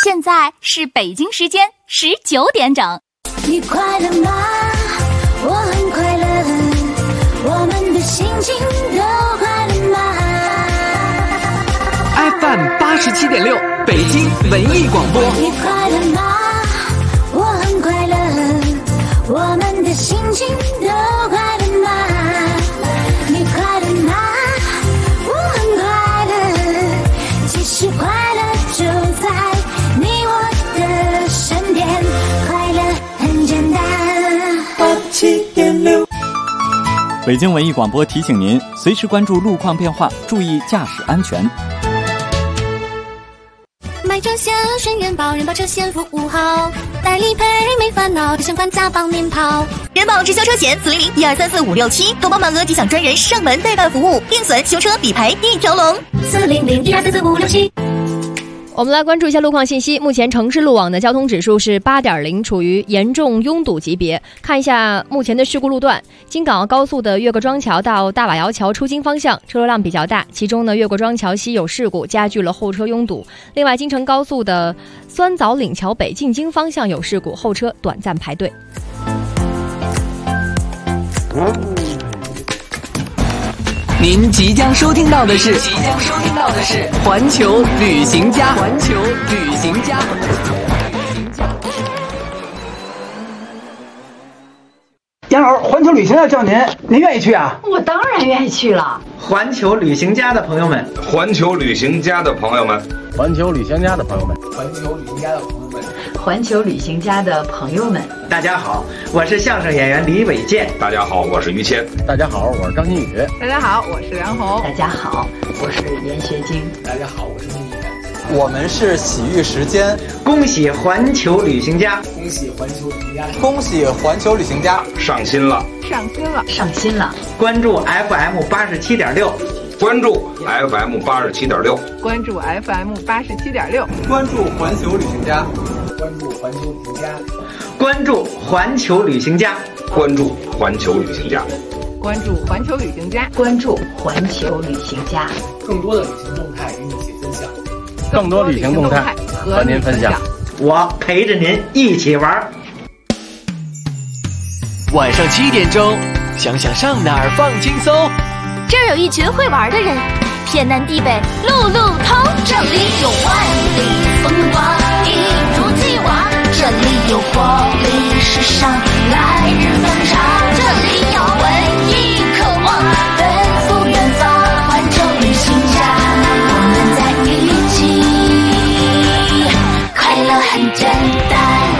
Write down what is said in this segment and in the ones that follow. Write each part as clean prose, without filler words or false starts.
现在是北京时间19点整。 你快乐吗？我很快乐，我们的心情都快乐吗？ FM 87.6北京文艺广播。 你快乐吗？我很快乐，我们的心情都快乐吗？你快乐吗？我很快乐，其实快乐就在你我的身边，快乐很简单。87.6 北京文艺广播提醒您，随时关注路况变化，注意驾驶安全。 买车险顺人保，人保车险服务好，代理赔没烦恼，提前还价帮您跑。 人保直销车险400-1234567，投保满额即享专人上门代办服务，定损、修车、理赔一条龙。 400-1234567。 我们来关注一下路况信息。目前城市路网的交通指数是 8.0， 处于严重拥堵级别。看一下目前的事故路段，京港澳高速的越过庄桥到大瓦窑桥出京方向车流量比较大，其中呢越过庄桥西有事故，加剧了后车拥堵。另外京承高速的酸枣岭桥北进京方向有事故，后车短暂排队。 您即将收听到的是环球旅行家。 杨老师，环球旅行要叫您愿意去啊？ 我当然愿意去了。 环球旅行家的朋友们， 环球旅行家的朋友们， 环球旅行家的朋友们， 环球旅行家的朋友们，环球旅行家的朋友们， 大家好，我是相声演员李伟健。 大家好，我是于谦。 大家好，我是张馨予。 大家好，我是梁红。大家好，我是严学晶。 大家好，我是孟野。 我们是喜遇时间。 恭喜环球旅行家， 恭喜环球旅行家， 恭喜环球旅行家上新了， 上新了！ 关注 FM 87.6， 关注 FM 87.6， 关注 FM 87.6， 关注环球旅行家， 关注环球旅行家， 关注环球旅行家， 关注环球旅行家， 关注环球旅行家，关注环球旅行家， 更多的旅行动态与你一起分享， 更多旅行动态和您分享。 我陪着您一起玩。 晚上7点钟，想想上哪儿放轻松。 这儿有一群会玩的人，天南地北路路通。这里有万里风光，一如既往。这里有活力时尚，来日方长。这里有文艺渴望，奔赴远方。环球旅行家，我们在一起，快乐很简单。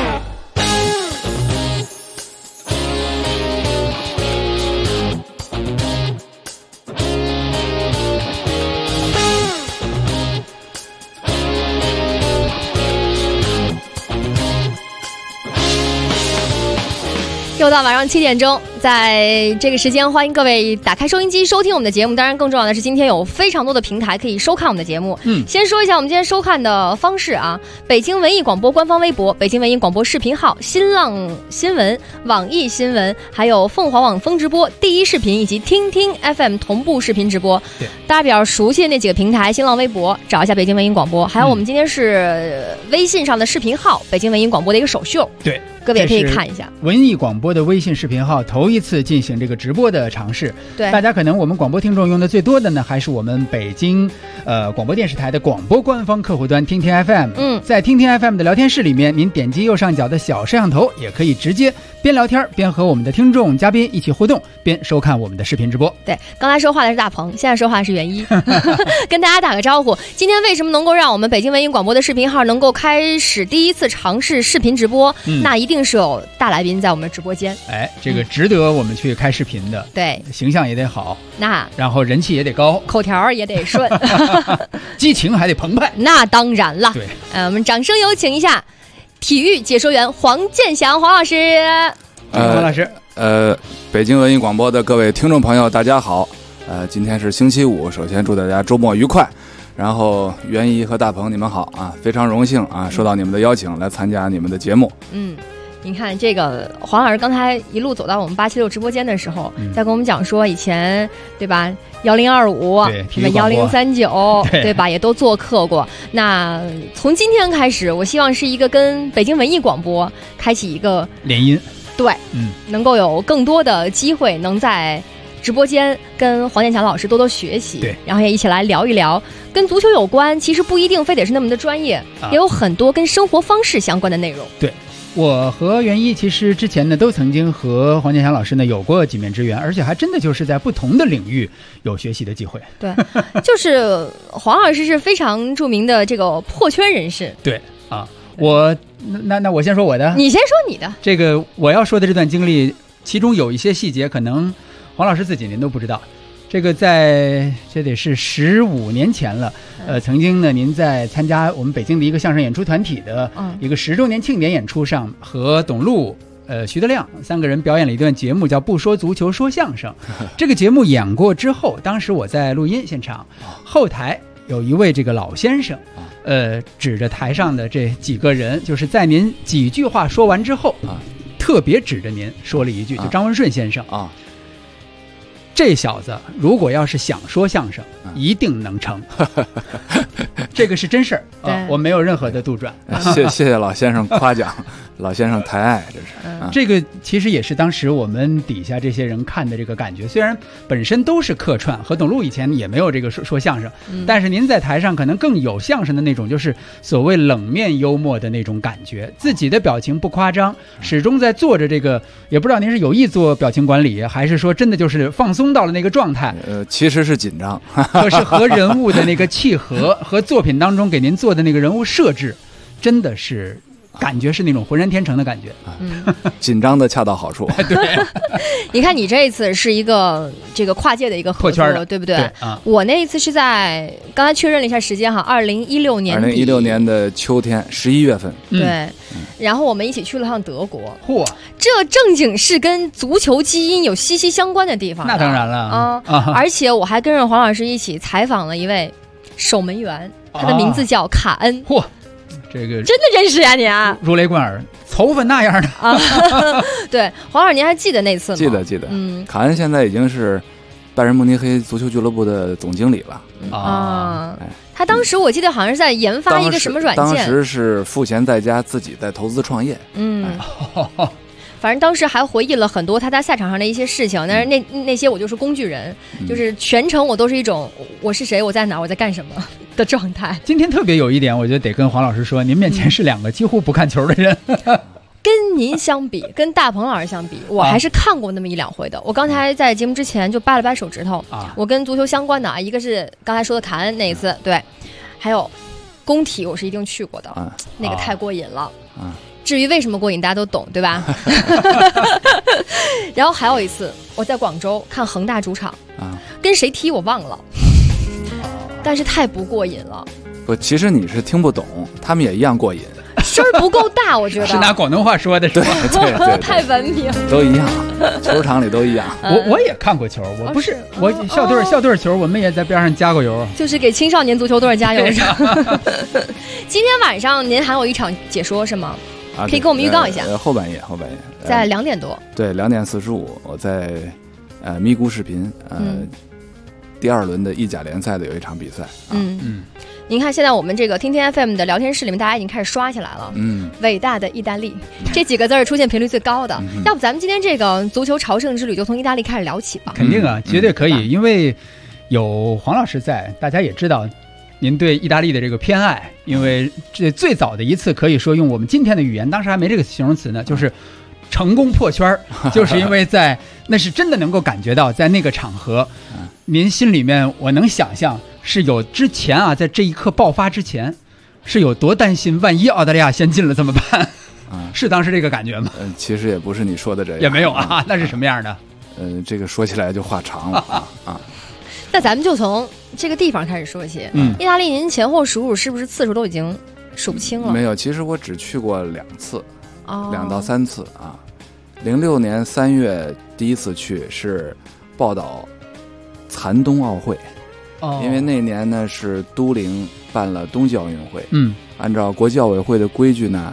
又到晚上7点钟，在这个时间欢迎各位打开收音机收听我们的节目。当然更重要的是今天有非常多的平台可以收看我们的节目。先说一下我们今天收看的方式啊，北京文艺广播官方微博、北京文艺广播视频号、新浪新闻、网易新闻，还有凤凰网风直播、第一视频以及听听 FM 同步视频直播。大家比较熟悉的那几个平台，新浪微博找一下北京文艺广播，还有我们今天是微信上的视频号北京文艺广播的一个首秀。 对， 各位也可以看一下文艺广播的微信视频号头一次进行这个直播的尝试。 对， 大家可能我们广播听众用的最多的呢，还是我们北京广播电视台的广播官方客户端听听 FM。在听听 FM 的聊天室里面，您点击右上角的小摄像头，也可以直接边聊天边和我们的听众嘉宾一起互动，边收看我们的视频直播。 对，刚才说话的是大鹏，现在说话是袁一跟大家打个招呼。今天为什么能够让我们北京文艺广播的视频号能够开始第一次尝试视频直播？那一定是有大来宾在我们直播间。 这个值得我们去开视频的。 对， 形象也得好， 那然后人气也得高， 口条也得顺激情还得澎湃。 那当然了。 对， 我们掌声有请一下体育解说员黄健翔黄老师。 黄老师， 北京文艺广播的各位听众朋友大家好。今天是星期五，首先祝大家周末愉快。然后袁一和大鹏你们好啊，非常荣幸啊，受到你们的邀请来参加你们的节目。 你看这个黄老师刚才一路走到我们876直播间的时候，在跟我们讲说以前对吧1025什么1039对吧也都做客过。那从今天开始，我希望是一个跟北京文艺广播开启一个联姻， 对，能够有更多的机会能在直播间跟黄健翔老师多多学习， 对， 然后也一起来聊一聊跟足球有关，其实不一定非得是那么的专业，也有很多跟生活方式相关的内容。 对，我和袁一其实之前呢都曾经和黄健翔老师呢有过几面之缘，而且还真的就是在不同的领域有学习的机会。 对，就是黄老师是非常著名的这个破圈人士。 对啊，那我先说我的， 你先说你的。 这个我要说的这段经历，其中有一些细节可能黄老师自己您都不知道。这个这得是15年前了，曾经呢，您在参加我们北京的一个相声演出团体的一个10周年庆典演出上，和董路、徐德亮3个人表演了一段节目，叫《不说足球说相声》。这个节目演过之后，当时我在录音现场，后台有一位这个老先生，指着台上的这几个人，就是在您几句话说完之后，特别指着您说了一句，就张文顺先生啊。这小子如果要是想说相声，一定能成。这个是真事儿啊，我没有任何的杜撰。 谢谢老先生夸奖，老先生抬爱，这是。 这个其实也是当时我们底下这些人看的这个感觉。虽然本身都是客串，和董路以前也没有这个说相声，但是您在台上可能更有相声的那种，就是所谓冷面幽默的那种感觉，自己的表情不夸张，始终在做着这个，也不知道您是有意做表情管理，还是说真的就是放松到了那个状态。 其实是紧张， 可是和人物的那个契合，和作品当中给您做的那个人物设置，真的是感觉是那种浑然天成的感觉。 紧张的恰到好处。 对， 你看你这一次是一个这个跨界的一个合作，对不对？ 对我那一次是在刚才确认了一下时间哈，2016年底 ，2016年的秋天11月份。 对，然后我们一起去了趟德国。 嚯， 这正经是跟足球基因有息息相关的地方。 那当然了而且我还跟着黄老师一起采访了一位守门员，他的名字叫卡恩。 嚯，这个真的认识呀你啊！ 如雷贯耳，头发那样的啊。对，黄老师您还记得那次吗？ 记得。卡恩现在已经是拜仁慕尼黑足球俱乐部的总经理了啊。他当时我记得好像是在研发一个什么软件， 当时是赋闲在家，自己在投资创业。 反正当时还回忆了很多他在赛场上的一些事情，但是那些我就是工具人，就是全程我都是一种我是谁，我在哪，我在干什么的状态。 今天特别有一点，我觉得得跟黄老师说，您面前是2个几乎不看球的人。 跟您相比，跟大鹏老师相比，我还是看过那么1-2回的。我刚才在节目之前就掰了掰手指头，我跟足球相关的一个是刚才说的卡恩那一次，对，还有工体我是一定去过的，那个太过瘾了。至于为什么过瘾，大家都懂，对吧？然后还有一次，我在广州看恒大主场，跟谁踢我忘了，但是太不过瘾了。 不，其实你是听不懂，他们也一样过瘾， 声儿不够大，我觉得是拿广东话说的，是吧？ 对， 太文明， 都一样，球场里都一样。 我也看过球，我不是我校队球，我们也在边上加过油， 就是给青少年足球队加油。今天晚上您还有一场解说是吗？可以跟我们预告一下。 后半夜在2点多。 对，2点45，我在咪咕视频第2轮的意甲联赛的有一场比赛。 您看现在我们这个听听 FM 的聊天室里面，大家已经开始刷起来了。伟大的意大利这几个字出现频率最高的。要不咱们今天这个足球朝圣之旅就从意大利开始聊起吧？ 肯定啊，绝对可以，因为有黄老师在，大家也知道您对意大利的这个偏爱，因为这最早的一次可以说用我们今天的语言，当时还没这个形容词呢，就是成功破圈，就是因为那是真的能够感觉到，在那个场合，您心里面我能想象是有之前啊，在这一刻爆发之前，是有多担心，万一澳大利亚先进了怎么办？是当时这个感觉吗？ 其实也不是你说的这样， 也没有啊，那是什么样的？ 这个说起来就话长了啊。 那咱们就从这个地方开始说起。意大利您前后数数是不是次数都已经数不清了？ 没有，其实我只去过2次，2到3次啊。06年3月第一次去是报道残冬奥会，因为那年呢是都灵办了冬季奥运会，按照国际奥委会的规矩呢，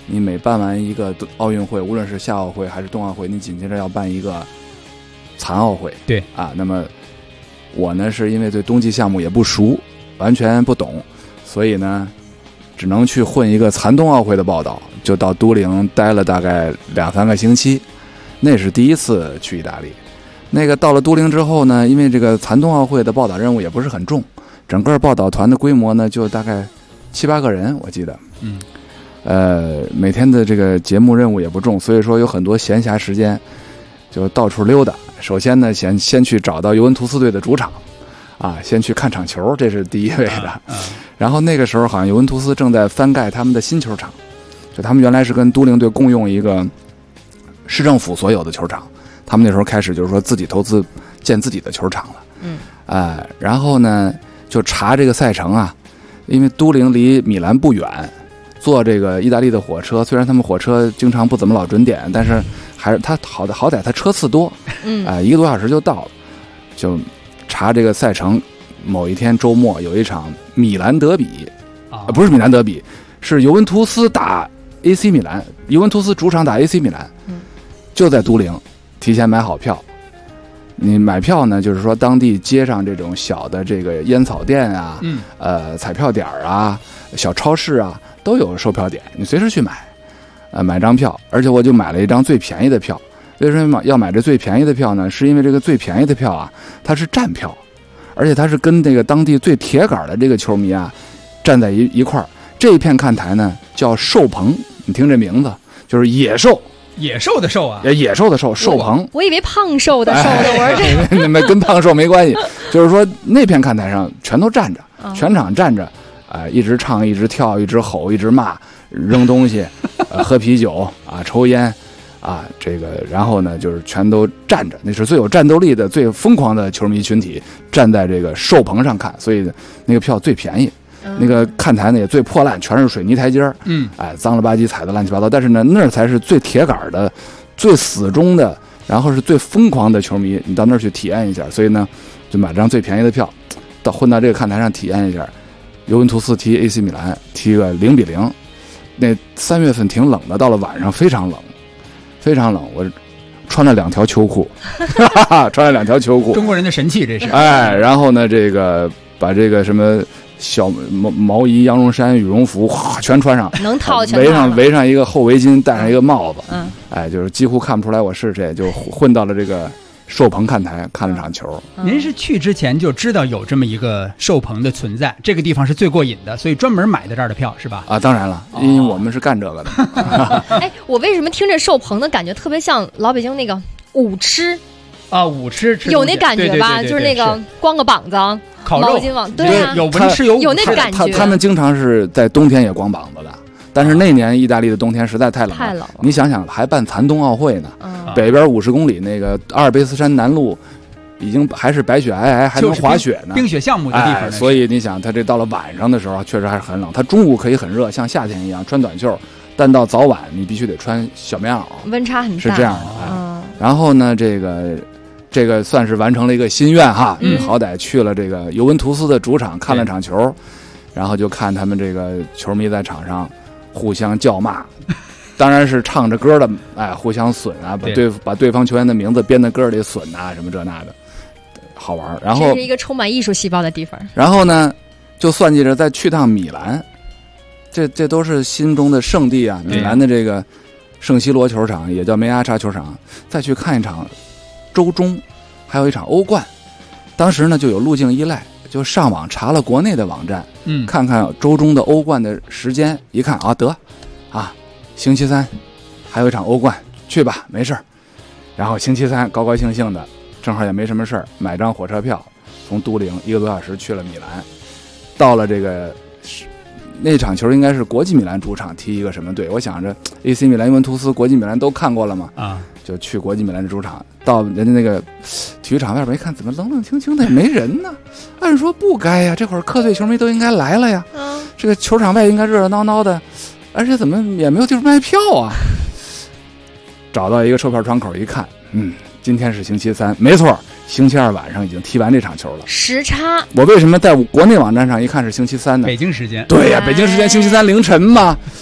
你每办完一个奥运会，无论是夏奥会还是冬奥会，你紧接着要办一个残奥会。 对啊，那么我呢是因为对冬季项目也不熟，完全不懂，所以呢只能去混一个残冬奥会的报道，就到都灵待了大概2-3个星期，那是第一次去意大利。那个到了都灵之后呢，因为这个残冬奥会的报道任务也不是很重，整个报道团的规模呢就大概7-8个人，我记得。每天的这个节目任务也不重，所以说有很多闲暇时间就到处溜达。首先呢先去找到尤文图斯队的主场啊，先去看场球，这是第一位的。然后那个时候好像尤文图斯正在翻盖他们的新球场，就他们原来是跟都灵队共用一个市政府所有的球场，他们那时候开始就是说自己投资建自己的球场了。然后呢就查这个赛程啊，因为都灵离米兰不远，坐这个意大利的火车，虽然他们火车经常不怎么老准点，但是还是他好歹他车次多，1个多小时就到了。就查这个赛程，某一天周末有一场米兰德比，不是米兰德比，是尤文图斯打 AC 米兰，尤文图斯主场打 AC 米兰，就在都灵，提前买好票。你买票呢，就是说当地街上这种小的这个烟草店啊，彩票点啊，小超市啊，都有售票点，你随时去买，买张票。而且我就买了一张最便宜的票。为什么要买这最便宜的票呢？是因为这个最便宜的票啊，它是站票，而且它是跟这个当地最铁杆的这个球迷啊站在一块儿。这一片看台呢叫兽棚，你听这名字就是野兽。 野兽的兽啊， 野兽的兽，兽棚。 我以为胖瘦的瘦的，我说这没跟胖瘦没关系，就是说那片看台上全都站着，全场站着，一直唱，一直跳，一直吼，一直骂，扔东西，喝啤酒啊，抽烟啊，这个然后呢就是全都站着，那是最有战斗力的、最疯狂的球迷群体，站在这个兽棚上看，所以那个票最便宜。那个看台呢也最破烂，全是水泥台阶儿，脏了吧唧，踩得乱七八糟。但是呢，那才是最铁杆的、最死忠的，然后是最疯狂的球迷，你到那儿去体验一下。所以呢，就买张最便宜的票，混到这个看台上体验一下。尤文图斯踢 AC 米兰，踢个0-0。那3月份挺冷的，到了晚上非常冷，非常冷。我穿了2条秋裤，穿了2条秋裤， 中国人的神器这是。 然后呢，这个把这个什么。小毛衣、羊绒衫、羽绒服，全穿上， 能套全围上一个厚围巾，戴上一个帽子，就是几乎看不出来我是谁，就混到了这个兽棚看台看了场球。 您是去之前就知道有这么一个兽棚的存在，这个地方是最过瘾的，所以专门买的这儿的票是吧？ 当然了，因为我们是干这个的。 我为什么听着兽棚的感觉特别像老北京那个舞痴？ 舞痴有那感觉吧？就是那个光个膀子。 烤肉， 对啊， 有文吃有那感觉。 他们经常是在冬天也光膀子的，但是那年意大利的冬天实在太冷了。你想想，还办残冬奥会呢，北边50公里那个阿尔卑斯山南麓，已经还是白雪皑皑，还能滑雪呢， 冰雪项目的地方。 所以你想，他这到了晚上的时候，确实还是很冷。他中午可以很热，像夏天一样穿短袖，但到早晚你必须得穿小棉袄， 温差很大， 是这样的。然后呢，这个算是完成了一个心愿哈，你好歹去了这个尤文图斯的主场看了场球，然后就看他们这个球迷在场上互相叫骂，当然是唱着歌的，互相损啊，把对方球员的名字编在歌里损啊，什么这那的，好玩。然后这是一个充满艺术细胞的地方。 然后呢，就算计着再去趟米兰，这都是心中的圣地啊，米兰的这个圣西罗球场也叫梅阿查球场，再去看一场。周中还有一场欧冠，当时呢就有路径依赖，就上网查了国内的网站，看看周中的欧冠的时间，一看星期3还有一场欧冠，去吧，没事。然后星期3高高兴兴的，正好也没什么事儿，买张火车票，从都灵1个多小时去了米兰，到了这个那场球应该是国际米兰主场踢一个什么队，我想着 AC 米兰、尤文图斯、国际米兰都看过了嘛，就去国际米兰的主场，到人家那个体育场外边一看，怎么冷冷清清的也没人呢？按说不该呀，这会儿客队球迷都应该来了呀。这个球场外应该热热闹闹的，而且怎么也没有地方卖票啊？找到一个售票窗口一看，今天是星期3，没错，星期2晚上已经踢完这场球了。 时差。 我为什么在国内网站上一看是星期3呢？ 北京时间。 对呀，北京时间星期3凌晨嘛。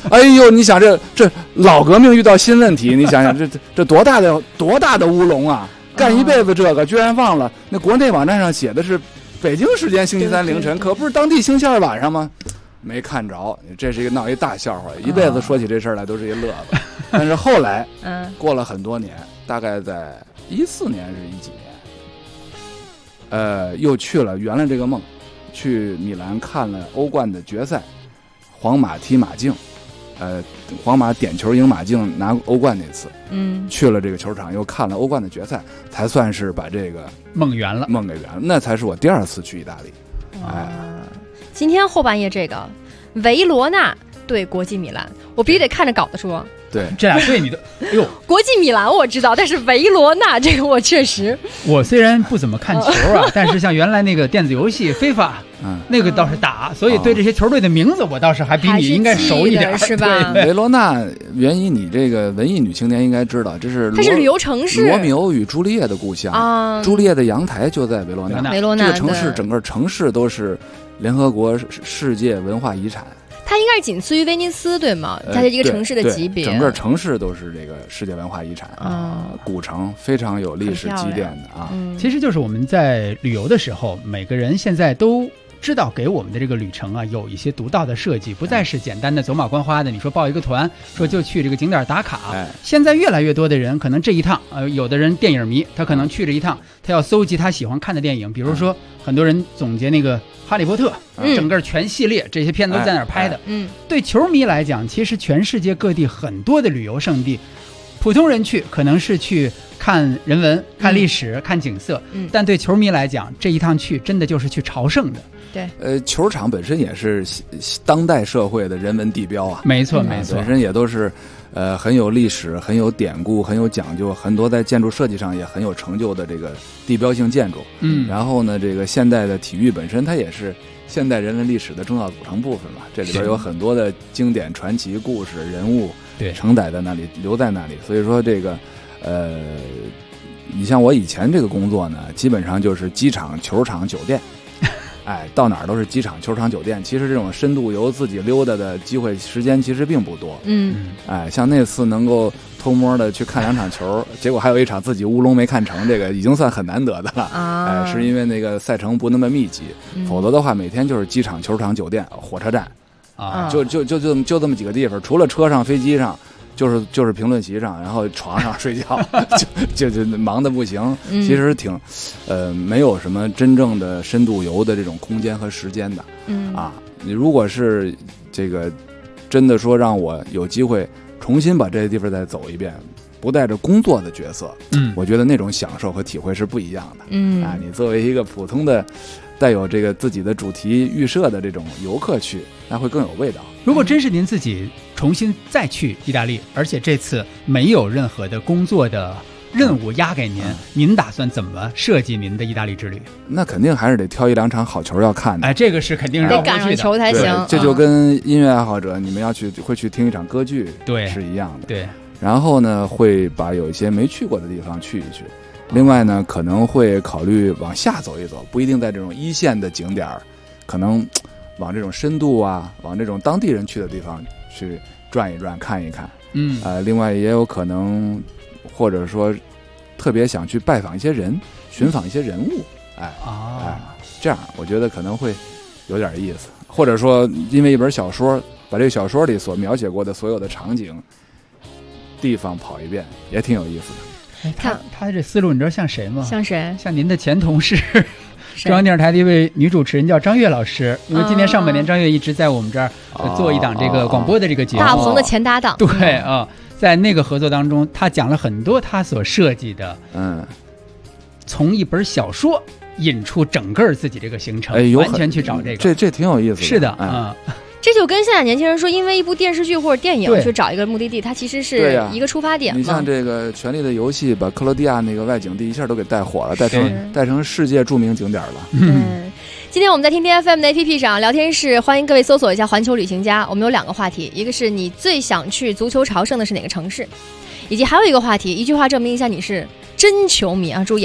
哎呦，你想这老革命遇到新问题，你想想这多大的乌龙啊！干一辈子这个，居然忘了那国内网站上写的是北京时间星期三凌晨，可不是当地星期二晚上吗？没看着，这是一个闹一大笑话，一辈子说起这事儿来都是一乐子。但是后来，过了很多年，大概在14年是几年，又去了圆了这个梦，去米兰看了欧冠的决赛，皇马踢马竞，皇马点球赢马竞拿欧冠那次，去了这个球场又看了欧冠的决赛，才算是把这个梦圆了， 梦给圆了。那才是我第2次去意大利。 今天后半夜这个维罗纳对国际米兰，我必须得看着稿子说。 对， 这俩对你的，哎呦， 国际米兰我知道，但是维罗纳这个我确实， 我虽然不怎么看球啊，但是像原来那个电子游戏FIFA，那个倒是打，所以对这些球队的名字我倒是还比你应该熟一点， 是吧？ 维罗纳原因你这个文艺女青年应该知道，这是它是旅游城市， 罗密欧与朱丽叶的故乡啊，朱丽叶的阳台就在维罗纳，这个城市整个城市都是联合国世界文化遗产。 它应该是仅次于威尼斯，对吗？它是一个城市的级别， 整个城市都是这个世界文化遗产古城，非常有历史积淀的啊。 其实就是我们在旅游的时候，每个人现在都知道给我们的这个旅程啊，有一些独到的设计，不再是简单的走马观花的。你说报一个团，说就去这个景点打卡。现在越来越多的人，可能这一趟，有的人电影迷，他可能去这一趟，他要搜集他喜欢看的电影，比如说很多人总结那个。哈利波特，整个全系列这些片子都在哪儿拍的？对球迷来讲，其实全世界各地很多的旅游胜地，普通人去可能是去看人文、看历史、看景色，但对球迷来讲，这一趟去真的就是去朝圣的。 对， 球场本身也是当代社会的人文地标啊， 没错没错， 本身也都是很有历史、很有典故、很有讲究，很多在建筑设计上也很有成就的这个地标性建筑。然后呢，这个现代的体育本身它也是现代人文历史的重要组成部分嘛，这里边有很多的经典传奇故事人物承载在那里，留在那里。所以说这个你像我以前这个工作呢，基本上就是机场、球场、酒店。到哪儿都是机场、球场、酒店。其实这种深度游自己溜达的机会时间其实并不多。像那次能够偷摸的去看2场球，结果还有1场自己乌龙没看成，这个已经算很难得的了。是因为那个赛程不那么密集，否则的话每天就是机场、球场、酒店、火车站就这么几个地方，除了车上、飞机上。就是评论席上，然后床上睡觉，就忙得不行。其实挺，没有什么真正的深度游的这种空间和时间的。你如果是这个真的说让我有机会重新把这些地方再走一遍，不带着工作的角色，我觉得那种享受和体会是不一样的。你作为一个普通的。带有这个自己的主题预设的这种游客去，那会更有味道。 如果真是您自己重新再去意大利，而且这次没有任何的工作的任务压给您，您打算怎么设计您的意大利之旅？ 那肯定还是得挑1-2场好球要看的。 这个是肯定得赶上球才行。 这就跟音乐爱好者，你们会去听一场歌剧，是一样的。 对。 然后呢，会把有一些没去过的地方去一去。另外呢，可能会考虑往下走一走，不一定在这种1线的景点，可能往这种深度啊，往这种当地人去的地方去转一转、看一看。另外也有可能，或者说特别想去拜访一些人、寻访一些人物，这样我觉得可能会有点意思。或者说，因为一本小说，把这个小说里所描写过的所有的场景、地方跑一遍，也挺有意思的。 他这思路你知道像谁吗？ 像谁？ 像您的前同事，中央电视台的一位女主持人叫张悦老师。因为今年上半年张悦一直在我们这儿做一档这个广播的这个节目， 大鹏的前搭档。 对在那个合作当中，他讲了很多他所设计的，从一本小说引出整个自己这个行程，完全去找这个， 这挺有意思的。 是的， 这就跟现在年轻人说，因为一部电视剧或者电影去找一个目的地，它其实是一个出发点。 你像这个《权力的游戏》，把克罗地亚那个外景地一下都给带火了，带成世界著名景点了。 今天我们在听听 FM 的 APP 上聊天室，欢迎各位搜索一下环球旅行家。我们有2个话题，一个是你最想去足球朝圣的是哪个城市，以及还有一个话题，一句话证明一下你是真球迷啊！注意啊，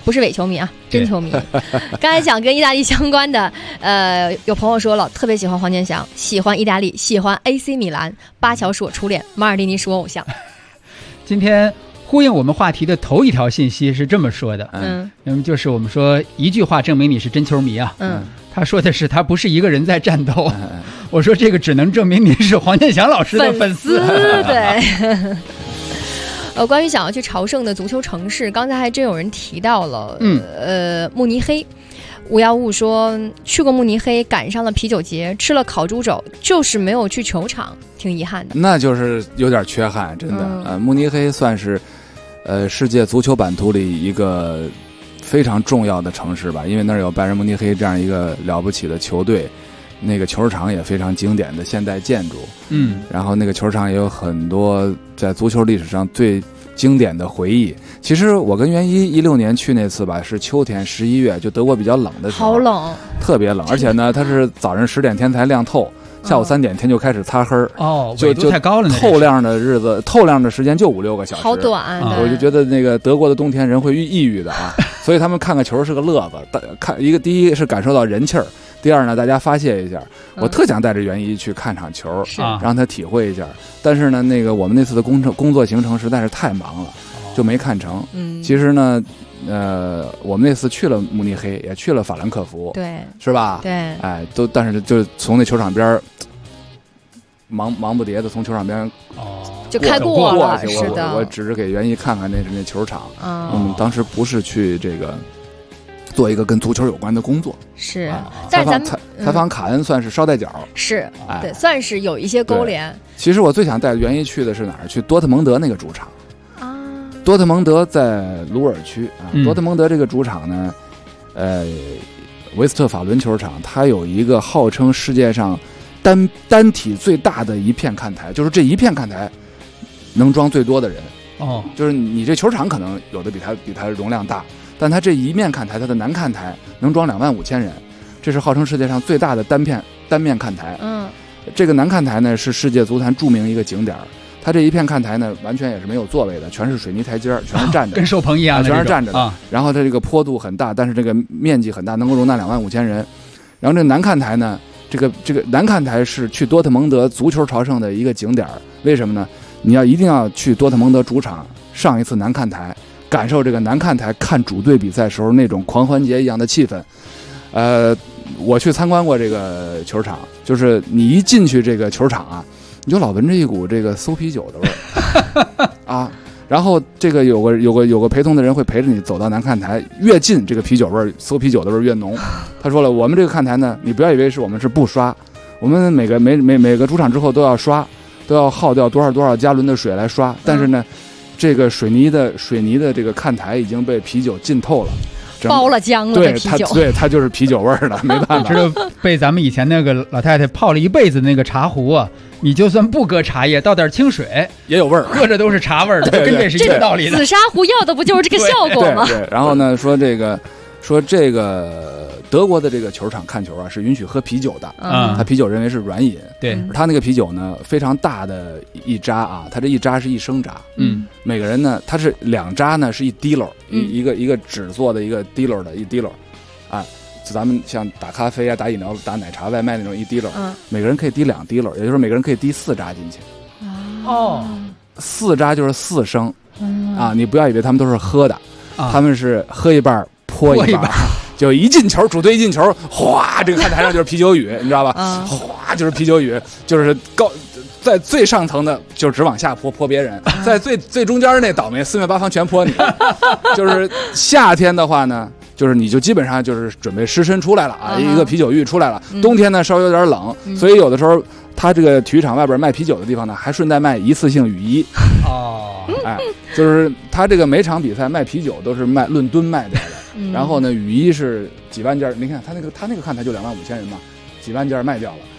不是伪球迷啊，真球迷。刚才讲跟意大利相关的，有朋友说了，特别喜欢黄健翔，喜欢意大利，喜欢 AC 米兰，巴乔是我初恋，马尔蒂尼是我偶像。 今天呼应我们话题的头一条信息是这么说的，那么就是我们说一句话证明你是真球迷啊，他说的是他不是一个人在战斗，我说这个只能证明您是黄健翔老师的粉丝， 对。关于想要去朝圣的足球城市，刚才还真有人提到了，慕尼黑。515说去过慕尼黑，赶上了啤酒节，吃了烤猪肘，就是没有去球场，挺遗憾的。 那就是有点缺憾，真的。慕尼黑算是世界足球版图里一个非常重要的城市吧，因为那儿有拜仁慕尼黑这样一个了不起的球队，那个球场也非常经典的现代建筑，然后那个球场也有很多在足球历史上最经典的回忆。其实我跟袁一16年去那次吧，是秋天11月，就德国比较冷的时候， 好冷， 特别冷，而且呢，它是早上10点天才亮透，下午3点天就开始擦黑纬度太高了， 透亮的日子，透亮的时间就5-6个小时， 好短。 我就觉得那个德国的冬天人会抑郁的啊，所以他们看个球是个乐子，第一是感受到人气儿。第二呢，大家发泄一下。我特想带着袁一去看场球，让他体会一下。但是呢，那个我们那次的工作行程实在是太忙了，就没看成。其实呢，我们那次去了慕尼黑，也去了法兰克福， 对，是吧？ 对， 哎，但是就从那球场边忙不迭的从球场边就开过了。是的， 我只是给袁一看看那球场。我们当时不是去这个。做一个跟足球有关的工作是，但是咱们采访卡恩算是捎带脚， 是对，算是有一些勾连。 其实我最想带袁一去的是哪儿？去多特蒙德那个主场啊。多特蒙德在鲁尔区啊。多特蒙德这个主场呢，维斯特法伦球场，它有一个号称世界上单体最大的一片看台，就是这一片看台能装最多的人。就是你这球场可能有的比它容量大。但它这一面看台，它的南看台能装25000人，这是号称世界上最大的单面看台。这个南看台呢是世界足坛著名一个景点，它这一片看台呢完全也是没有座位的，全是水泥台阶，全是站着， 跟寿棚一样的， 全是站着的。然后它这个坡度很大，但是这个面积很大，能够容纳25000人。然后这南看台呢，这个南看台是去多特蒙德足球朝圣的一个景点，为什么呢？你一定要去多特蒙德主场上一次南看台。感受这个南看台看主队比赛时候那种狂欢节一样的气氛。我去参观过这个球场，就是你一进去这个球场啊，你就老闻着一股这个馊啤酒的味儿啊。然后这个有个陪同的人会陪着你走到南看台，越近这个啤酒味儿、馊啤酒的味儿越浓。他说了，我们这个看台呢，你不要以为是我们是不刷，我们每个主场之后都要刷，都要耗掉多少加仑的水来刷，但是呢。这个水泥的这个看台已经被啤酒浸透了， 包了浆了的啤酒， 对，它就是啤酒味儿的，没办法。 知道被咱们以前那个老太太泡了一辈子那个茶壶啊，你就算不搁茶叶，倒点清水也有味儿， 喝着都是茶味儿的，跟这是一个道理的。 紫砂壶要的不就是这个效果吗？ 对。然后呢，说这个德国的这个球场看球啊是允许喝啤酒的，他啤酒认为是软饮， 对， 他那个啤酒呢非常大的一扎啊，他这一扎是1升扎，每个人呢他是2扎呢是1滴漏，一个纸做的一个滴漏的1滴漏，啊，就咱们像打咖啡啊、打饮料、打奶茶外卖那种1滴漏，每个人可以滴2滴漏，也就是每个人可以滴4扎进去。4扎就是4升，啊，你不要以为他们都是喝的，他们是喝一半泼一半。就一进球，主队一进球，哗，这个看台上就是啤酒雨，你知道吧？哗，就是啤酒雨，就是在最上层的就只往下泼别人，在最中间那倒霉，四面八方全泼你。就是夏天的话呢，就是你就基本上就是准备湿身出来了啊，一个啤酒浴出来了。冬天呢稍微有点冷，所以有的时候他这个体育场外边卖啤酒的地方呢，还顺带卖一次性雨衣。哎，就是他这个每场比赛卖啤酒都是卖论吨卖掉的。然后呢，雨衣是几万件，你看他那个看台就25000人嘛，几万件卖掉了。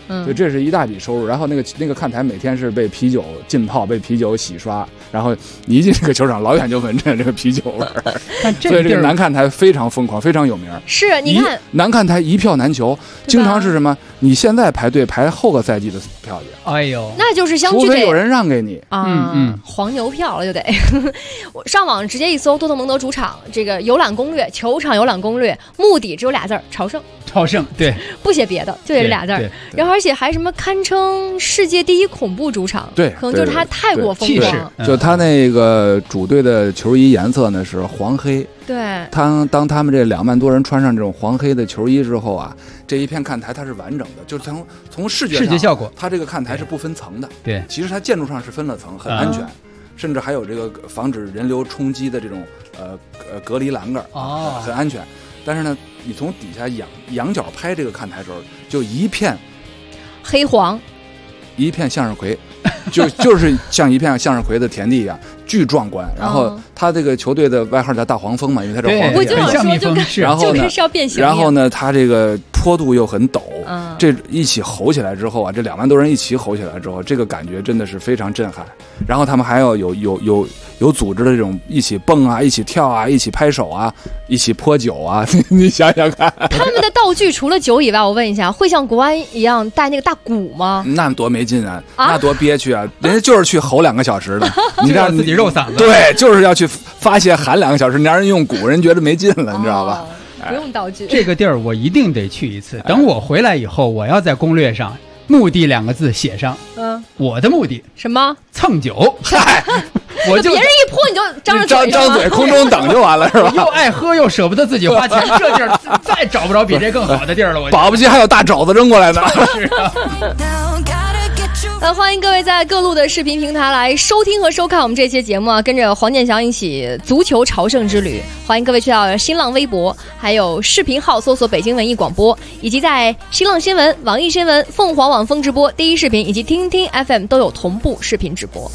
所以这是一大笔收入。然后那个看台每天是被啤酒浸泡，被啤酒洗刷，然后你一进这个球场，老远就闻着这个啤酒味儿。所以这个南看台非常疯狂，非常有名。 是，你看南看台一票难求，经常是什么？你现在排队排后个赛季的票去。 哎呦， 那就是相除非有人让给你啊，黄牛票了就得。我上网直接一搜多特蒙德主场这个游览攻略，球场游览攻略，目的只有俩字儿：朝圣。 朝圣，对， 不写别的，就写这俩字儿。然后而且还什么堪称世界第一恐怖主场， 对， 可能就是它太过疯狂。 就他那个主队的球衣颜色呢是黄黑。 对， 当他们这2万多人穿上这种黄黑的球衣之后啊，这一片看台它是完整的，就是从视觉效果， 它这个看台是不分层的。 对， 其实它建筑上是分了层，很安全，甚至还有这个防止人流冲击的这种隔离栏杆，很安全。但是呢，你从底下仰角拍这个看台的时候，就一片黑黄， 一片向日葵，就是像一片向日葵的田地一样，巨壮观。然后他这个球队的外号叫大黄蜂嘛，因为他这黄我就想说然后呢，他这个坡度又很陡，这一起吼起来之后啊，这2万多人一起吼起来之后，这个感觉真的是非常震撼。然后他们还要有组织的这种一起蹦啊，一起跳啊，一起拍手啊，一起泼酒啊，你想想看。 他们的道具除了酒以外，我问一下，会像国安一样带那个大鼓吗？ 那多没劲啊，那多憋屈啊！人家就是去吼2个小时的， 你让自己肉嗓子。 对，就是要去发泄喊2个小时，你让人用鼓，人觉得没劲了，你知道吧？ 不用道具。 这个地儿我一定得去一次。等我回来以后，我要在攻略上目的2个字写上。我的目的什么？ 蹭酒。嗨，我就别人一泼你就张嘴，空中等就完了是吧？ 又爱喝又舍不得自己花钱，这地儿再找不着比这更好的地儿了。我保不齐还有大肘子扔过来呢。 是啊。 欢迎各位在各路的视频平台来收听和收看我们这期节目啊，跟着黄健翔一起足球朝圣之旅。欢迎各位去到新浪微博，还有视频号搜索北京文艺广播，以及在新浪新闻、网易新闻、凤凰网风直播、第一视频以及听听 FM 都有同步视频直播。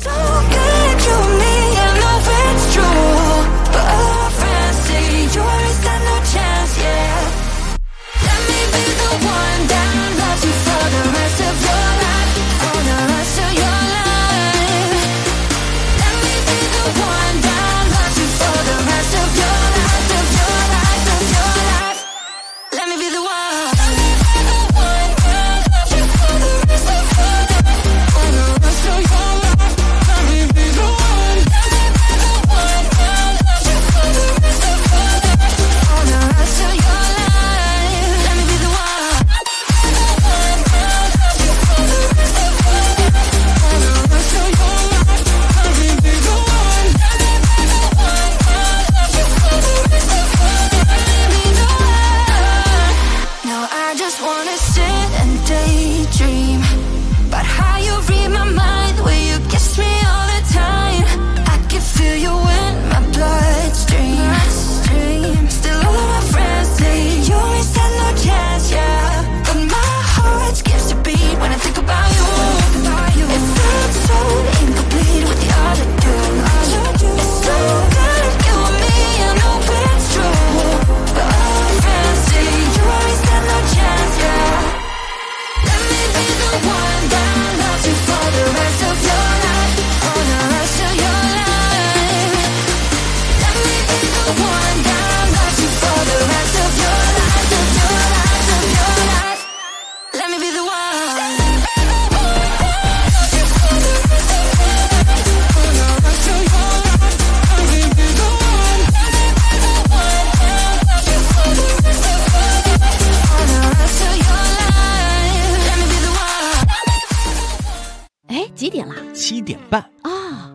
几点了 ？7点半啊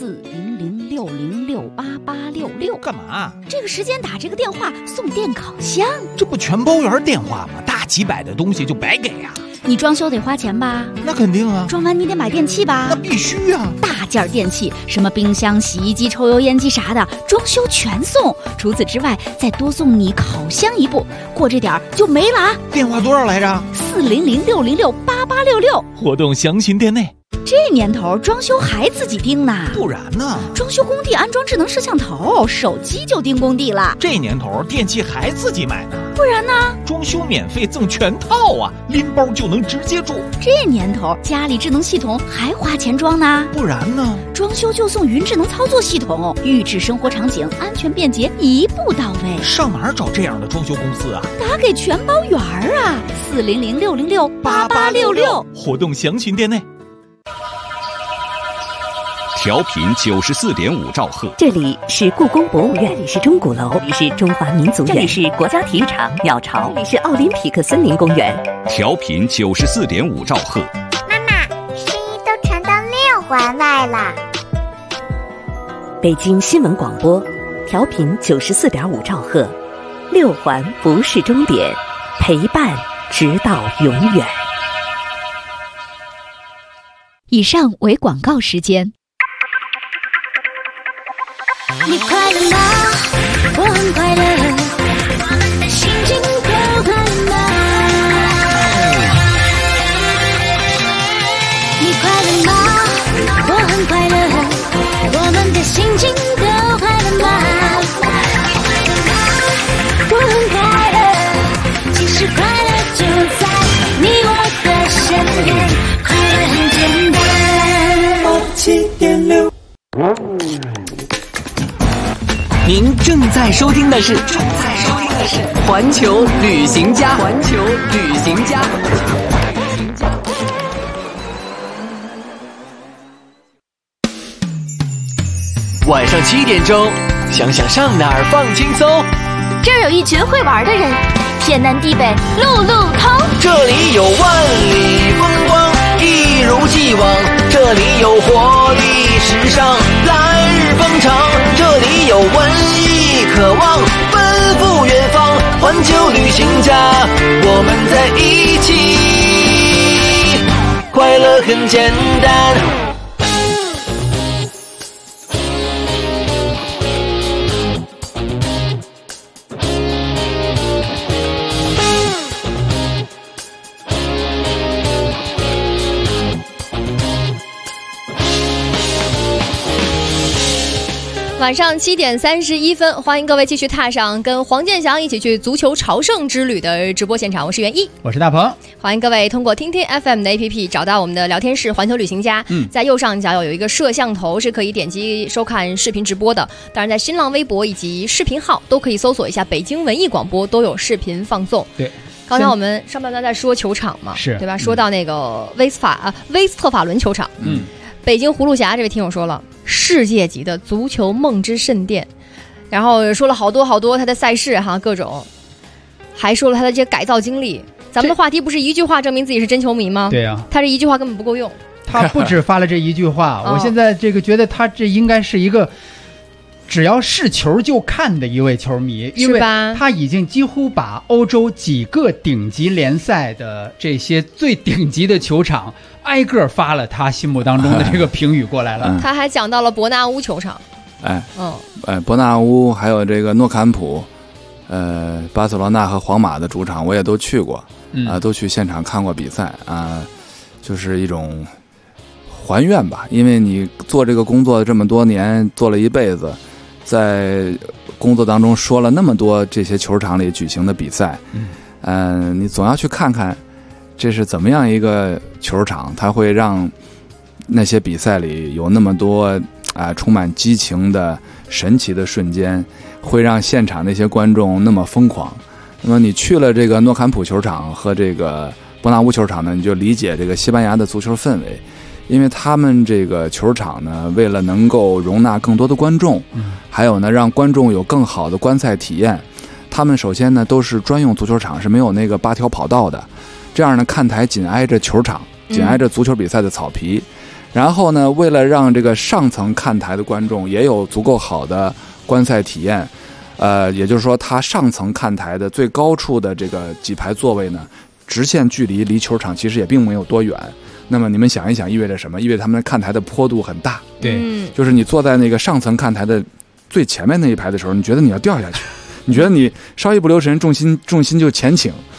！40060688866， 干嘛？ 这个时间打这个电话送电烤箱， 这不全包圆电话吗？大几百的东西就白给啊！ 你装修得花钱吧？ 那肯定啊！ 装完你得买电器吧？ 那必须啊！ 大件电器，什么冰箱、洗衣机、抽油烟机啥的，装修全送。除此之外，再多送你烤箱一部，过这点儿就没了啊！ 电话多少来着？ 40060688866， 活动详情店内。 这年头装修还自己盯呢？ 不然呢？ 装修工地安装智能摄像头，手机就盯工地了。 这年头电器还自己买呢？ 不然呢？ 装修免费赠全套啊，拎包就能直接住。 这年头家里智能系统还花钱装呢？ 不然呢？ 装修就送云智能操作系统，预制生活场景，安全便捷，一步到位。 上哪儿找这样的装修公司啊？ 打给全包园啊，400-606-8866， 活动详询店内。 调频94.5兆赫， 这里是故宫博物院，这里是钟鼓楼，这里是中华民族院，这里是国家体育场鸟巢，这里是奥林匹克森林公园。 调频94.5兆赫。 妈妈，声音都传到6环外了。 北京新闻广播，调频94.5兆赫，6环不是终点，陪伴直到永远。 以上为广告时间。 你快乐吗？我很快乐，我们的心情都快乐吗？你快乐吗？我很快乐，我们的心情都快乐吗？我很快乐，其实快乐就在你我的身边，快乐很简单。87.6。 您正在收听的是环球旅行家。晚上7点钟，想想上哪儿放轻松。 这儿有一群会玩的人，天南地北路路通。 这里有万里风光，一如既往。这里有活力时尚，来日方长。这里有文艺渴望，奔赴远方。环球旅行家，我们在一起，快乐很简单。 晚上7点31分，欢迎各位继续踏上跟黄健翔一起去足球朝圣之旅的直播现场。我是袁一， 我是大鹏。 欢迎各位通过听听 FM 的 APP 找到我们的聊天室环球旅行家。在右上角有一个摄像头，是可以点击收看视频直播的。当然，在新浪微博以及视频号都可以搜索一下北京文艺广播，都有视频放送。 对。 刚才我们上半段在说球场嘛， 是对吧？说到那个威斯特法伦球场，北京葫芦峡这位听友说了，世界级的足球梦之圣殿，然后说了好多他的赛事哈，各种，还说了他的这些改造经历。咱们的话题不是一句话证明自己是真球迷吗？ 对呀， 他这一句话根本不够用。 他不止发了这一句话，我现在这个觉得他这应该是一个只要是球就看的一位球迷，因为他已经几乎把欧洲几个顶级联赛的这些最顶级的球场挨个发了他心目当中的这个评语过来了。 他还讲到了伯纳乌球场， 伯纳乌还有这个诺坎普，巴塞罗那和皇马的主场我也都去过，都去现场看过比赛啊，就是一种还愿吧，因为你做这个工作这么多年，做了一辈子，在工作当中说了那么多这些球场里举行的比赛，你总要去看看这是怎么样一个球场，它会让那些比赛里有那么多充满激情的神奇的瞬间，会让现场那些观众那么疯狂。那么你去了这个诺坎普球场和这个伯纳乌球场呢，你就理解这个西班牙的足球氛围。因为他们这个球场呢，为了能够容纳更多的观众，还有呢让观众有更好的观赛体验，他们首先呢都是专用足球场，是没有那个8条跑道的，这样呢看台紧挨着球场，紧挨着足球比赛的草皮，然后呢为了让这个上层看台的观众也有足够好的观赛体验，也就是说他上层看台的最高处的这个几排座位呢，直线距离离球场其实也并没有多远。那么你们想一想，意味着什么？意味着他们的看台的坡度很大。 对， 就是你坐在那个上层看台的最前面那一排的时候，你觉得你要掉下去，你觉得你稍一不留神，重心就前倾。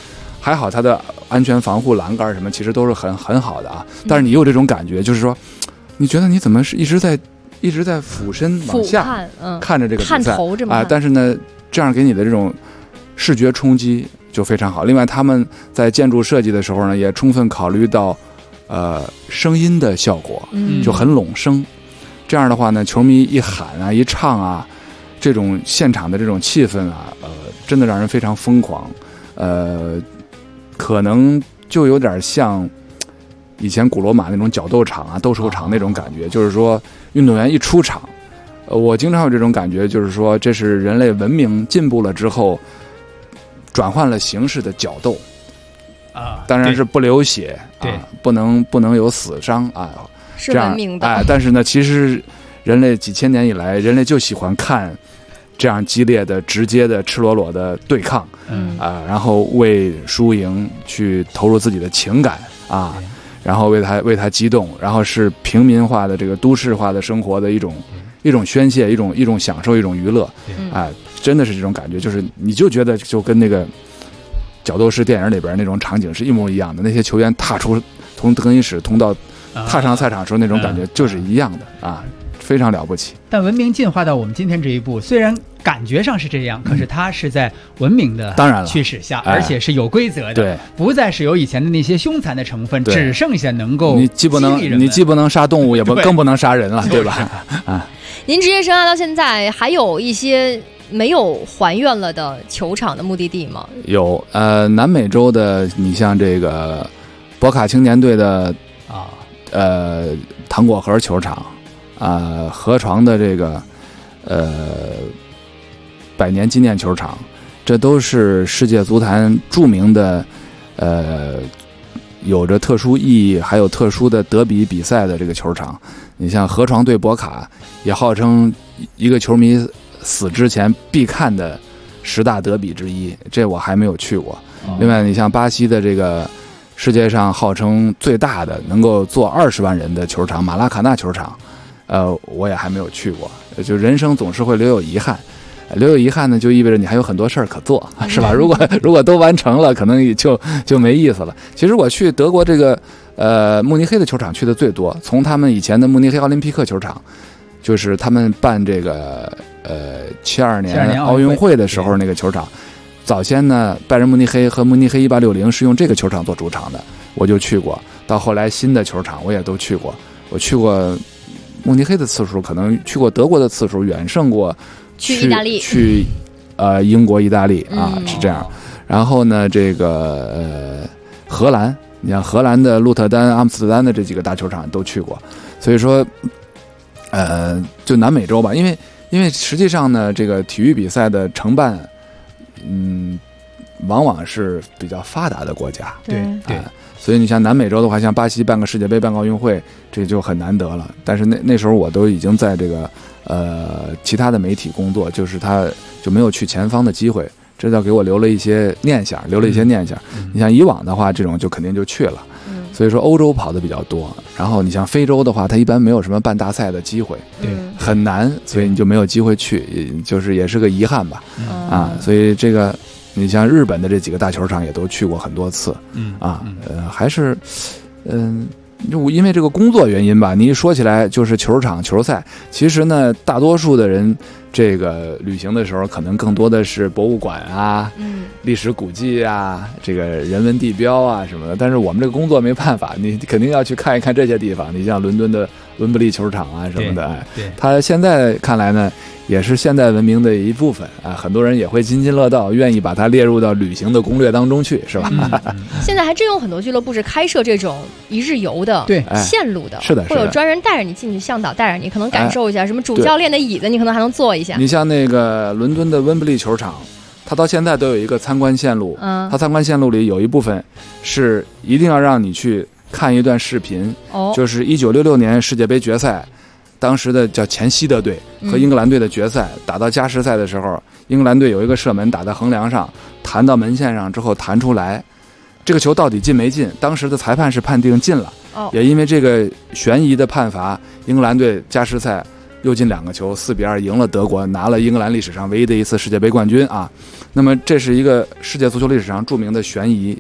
还好它的安全防护栏杆什么其实都是很好的啊。但是你有这种感觉，就是说，你觉得你怎么是一直在俯身往下看着这个比赛， 看头这么看但是呢，这样给你的这种视觉冲击就非常好。另外，他们在建筑设计的时候呢，也充分考虑到声音的效果，就很拢声。这样的话呢，球迷一喊啊，一唱啊，这种现场的这种气氛啊，真的让人非常疯狂。可能就有点像以前古罗马那种角斗场啊、斗兽场那种感觉，就是说运动员一出场，我经常有这种感觉，就是说这是人类文明进步了之后转换了形式的角斗啊，当然是不流血，对，不能有死伤啊。 是文明的， 但是呢，其实人类几千年以来，人类就喜欢看这样激烈的、直接的、赤裸裸的对抗，然后为输赢去投入自己的情感啊，然后为他激动，然后是平民化的这个都市化的生活的一种宣泄，一种享受，一种娱乐，真的是这种感觉，就是你就觉得就跟那个角斗士电影里边那种场景是一模一样的，那些球员从更衣室踏上赛场的时候那种感觉就是一样的啊，非常了不起。 但文明进化到我们今天这一步，虽然感觉上是这样，可是它是在文明的驱使下，而且是有规则的， 对， 不再是有以前的那些凶残的成分，只剩下能够你既不能杀动物，也更不能杀人了，对吧？啊， 您职业生涯到现在还有一些没有还原了的球场的目的地吗？ 有，南美洲的，你像这个博卡青年队的糖果河球场，河床的这个100年纪念球场，这都是世界足坛著名的有着特殊意义还有特殊的德比比赛的这个球场。你像河床对博卡，也号称一个球迷死之前必看的10大德比之一，这我还没有去过。另外，你像巴西的这个世界上号称最大的能够坐20万人的球场马拉卡纳球场，我也还没有去过。就人生总是会留有遗憾，留有遗憾呢，就意味着你还有很多事儿可做，是吧？如果都完成了，可能也就没意思了。其实我去德国这个慕尼黑的球场去的最多，从他们以前的慕尼黑奥林匹克球场，就是他们办这个72年奥运会的时候那个球场。早先呢，拜仁慕尼黑和慕尼黑1860是用这个球场做主场的，我就去过。到后来新的球场我也都去过，我去过慕尼黑的次数，可能去过德国的次数远胜过去意大利， 去英国、意大利啊，是这样。然后呢，这个荷兰，你像荷兰的鹿特丹、阿姆斯特丹的这几个大球场都去过。所以说，就南美洲吧，因为实际上呢，这个体育比赛的承办。往往是比较发达的国家， 对， 所以你像南美洲的话，像巴西办个世界杯、办个奥运会，这就很难得了。但是那时候我都已经在这个其他的媒体工作，就是他就没有去前方的机会，这倒给我留了一些念想。你像以往的话，这种就肯定就去了。所以说欧洲跑的比较多，然后你像非洲的话，它一般没有什么办大赛的机会， 对， 很难，所以你就没有机会去，就是也是个遗憾吧。所以这个你像日本的这几个大球场也都去过很多次，还是因为这个工作原因吧，你一说起来就是球场球赛，其实呢，大多数的人这个旅行的时候，可能更多的是博物馆啊、历史古迹啊、这个人文地标啊什么的。但是我们这个工作没办法，你肯定要去看一看这些地方。你像伦敦的温布利球场啊什么的，它现在看来呢，也是现代文明的一部分啊，很多人也会津津乐道，愿意把它列入到旅行的攻略当中去，是吧？ 现在还真有很多俱乐部是开设这种一日游的， 对， 线路的， 是的， 会有专人带着你进去，向导带着你，可能感受一下什么主教练的椅子，你可能还能坐一下。 你像那个伦敦的温布利球场，它到现在都有一个参观线路，它参观线路里有一部分是一定要让你去看一段视频，就是1966年世界杯决赛。当时的叫前西德队和英格兰队的决赛，打到加时赛的时候，英格兰队有一个射门打在横梁上，弹到门线上之后弹出来，这个球到底进没进？当时的裁判是判定进了，也因为这个悬疑的判罚，英格兰队加时赛又进2个球，4-2赢了德国，拿了英格兰历史上唯一的一次世界杯冠军啊。那么这是一个世界足球历史上著名的悬疑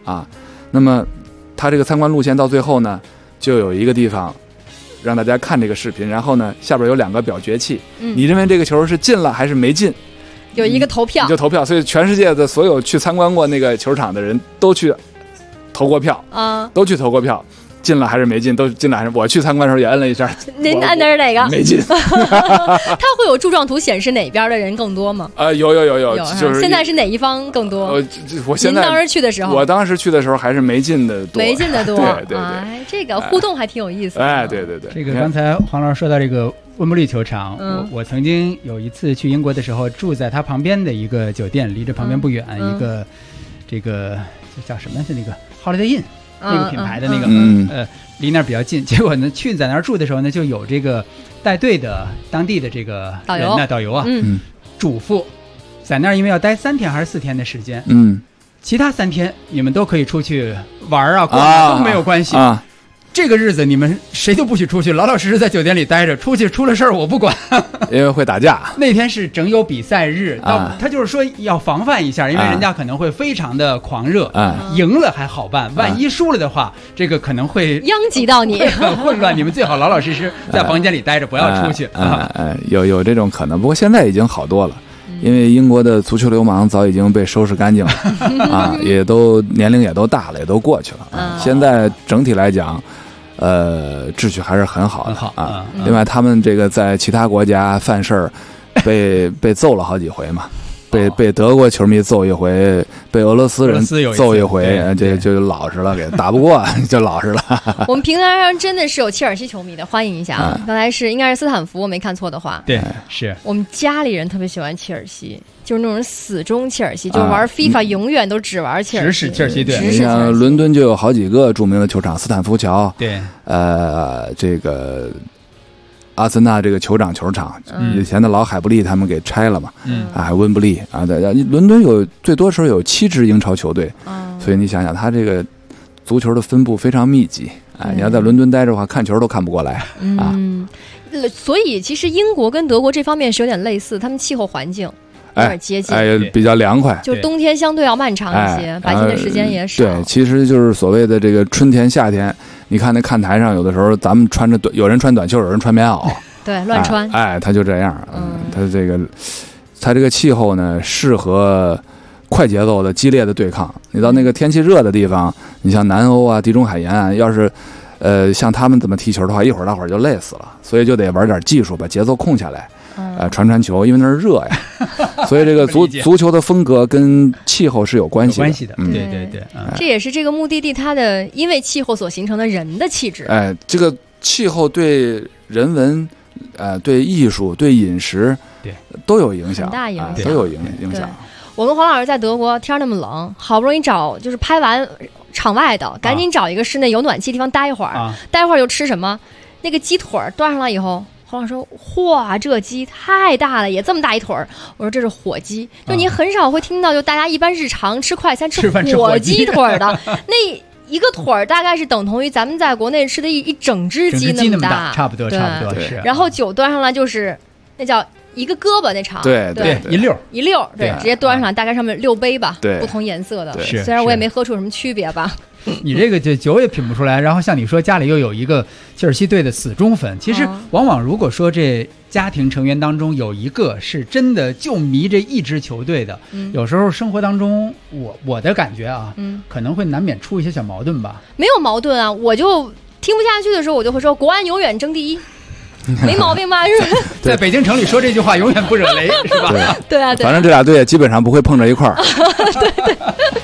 啊。那么他这个参观路线到最后呢，就有一个地方让大家看这个视频，然后呢下边有2个表决器，你认为这个球是进了还是没进？ 有一个投票， 你就投票。所以全世界的所有去参观过那个球场的人都去投过票啊，都去投过票。进了还是没进？都进了还是？我去参观的时候也摁了一下。 您摁的是哪个？ 没进。 它会有柱状图显示哪边的人更多吗？ 有，就是现在是哪一方更多？ 我现在您当时去的时候， 我当时去的时候还是没进的多。 没进的多。 对。 哎，这个互动还挺有意思的。 哎，对。 这个刚才黄老师说到这个温布利球场，我曾经有一次去英国的时候，住在它旁边的一个酒店，离着旁边不远，一个这个叫什么？是那个 Holiday Inn。那个品牌的那个离那儿比较近，结果呢去在那儿住的时候呢，就有这个带队的当地的这个导游啊，嘱咐在那儿因为要待3天还是4天的时间，其他3天你们都可以出去玩啊逛啊都没有关系啊。这个日子你们谁都不许出去，老老实实在酒店里待着，出去出了事儿我不管， 因为会打架。 那天是整有比赛日，他就是说要防范一下，因为人家可能会非常的狂热，赢了还好办，万一输了的话，这个可能会殃及到你， 很混乱。你们最好老老实实在房间里待着，不要出去。 有这种可能，不过现在已经好多了。因为英国的足球流氓早已经被收拾干净了啊，也都年龄也都大了，也都过去了。现在整体来讲，秩序还是很好的啊。另外，他们这个在其他国家犯事儿，被揍了好几回嘛。被德国球迷揍一回，被俄罗斯人揍一回，就老实了，给打不过就老实了。 我们平台上真的是有切尔西球迷的，欢迎一下啊！刚才应该是斯坦福，我没看错的话。 对，是我们家里人特别喜欢切尔西，就是那种死忠切尔西，就玩 FIFA 永远都只玩切尔西。 指使切尔西队。 你像伦敦就有好几个著名的球场，斯坦福桥， 对， 这个。阿森纳这个酋长球场，以前的老海布利他们给拆了嘛，温布利啊，伦敦最多时候有7支英超球队，所以你想想，他这个足球的分布非常密集，你要在伦敦待着的话，看球都看不过来啊。 所以其实英国跟德国这方面是有点类似，他们气候环境有点接近， 比较凉快， 就冬天相对要漫长一些，白天的时间也少。 对，其实就是所谓的这个春天、夏天。你看那看台上，有的时候咱们穿着有人穿短袖，有人穿棉袄， 对，乱穿。 他就这样。他这个气候呢，适合快节奏的、激烈的对抗。你到那个天气热的地方，你像南欧啊、地中海沿岸，要是像他们怎么踢球的话，一会儿大伙儿就累死了，所以就得玩点技术，把节奏控下来。传球，因为那是热呀，所以这个足球的风格跟气候是有关系的。对， 这也是这个目的地它的因为气候所形成的人的气质。 这个气候对人文、对艺术、对饮食，都有影响， 很大影响， 都有影响。 我跟黄老师在德国，天那么冷，好不容易就是拍完场外的，赶紧找一个室内有暖气的地方待一会儿，待一会儿又吃什么？那个鸡腿端上来以后。黄老师说：“嚯，这鸡太大了，也这么大一腿儿。”我说：“这是火鸡。”就你很少会听到，就大家一般日常吃快餐吃火鸡腿的，那一个腿儿大概是等同于咱们在国内吃的一整只鸡那么大， 差不多是。 然后酒端上来就是那叫一个胳膊那长， 对， 一溜， 对，直接端上来，大概上面6杯吧，不同颜色的。虽然我也没喝出什么区别吧。 你这个酒也品不出来，然后像你说家里又有一个切尔西队的死忠粉，其实往往如果说这家庭成员当中有一个是真的就迷这一支球队的，有时候生活当中我的感觉啊，可能会难免出一些小矛盾吧。 没有矛盾啊，我就听不下去的时候，我就会说国安永远争第一。没毛病吧？是吧？ 在北京城里说这句话永远不惹雷，是吧？ 对啊， 反正这俩队也基本上不会碰着一块儿。 对。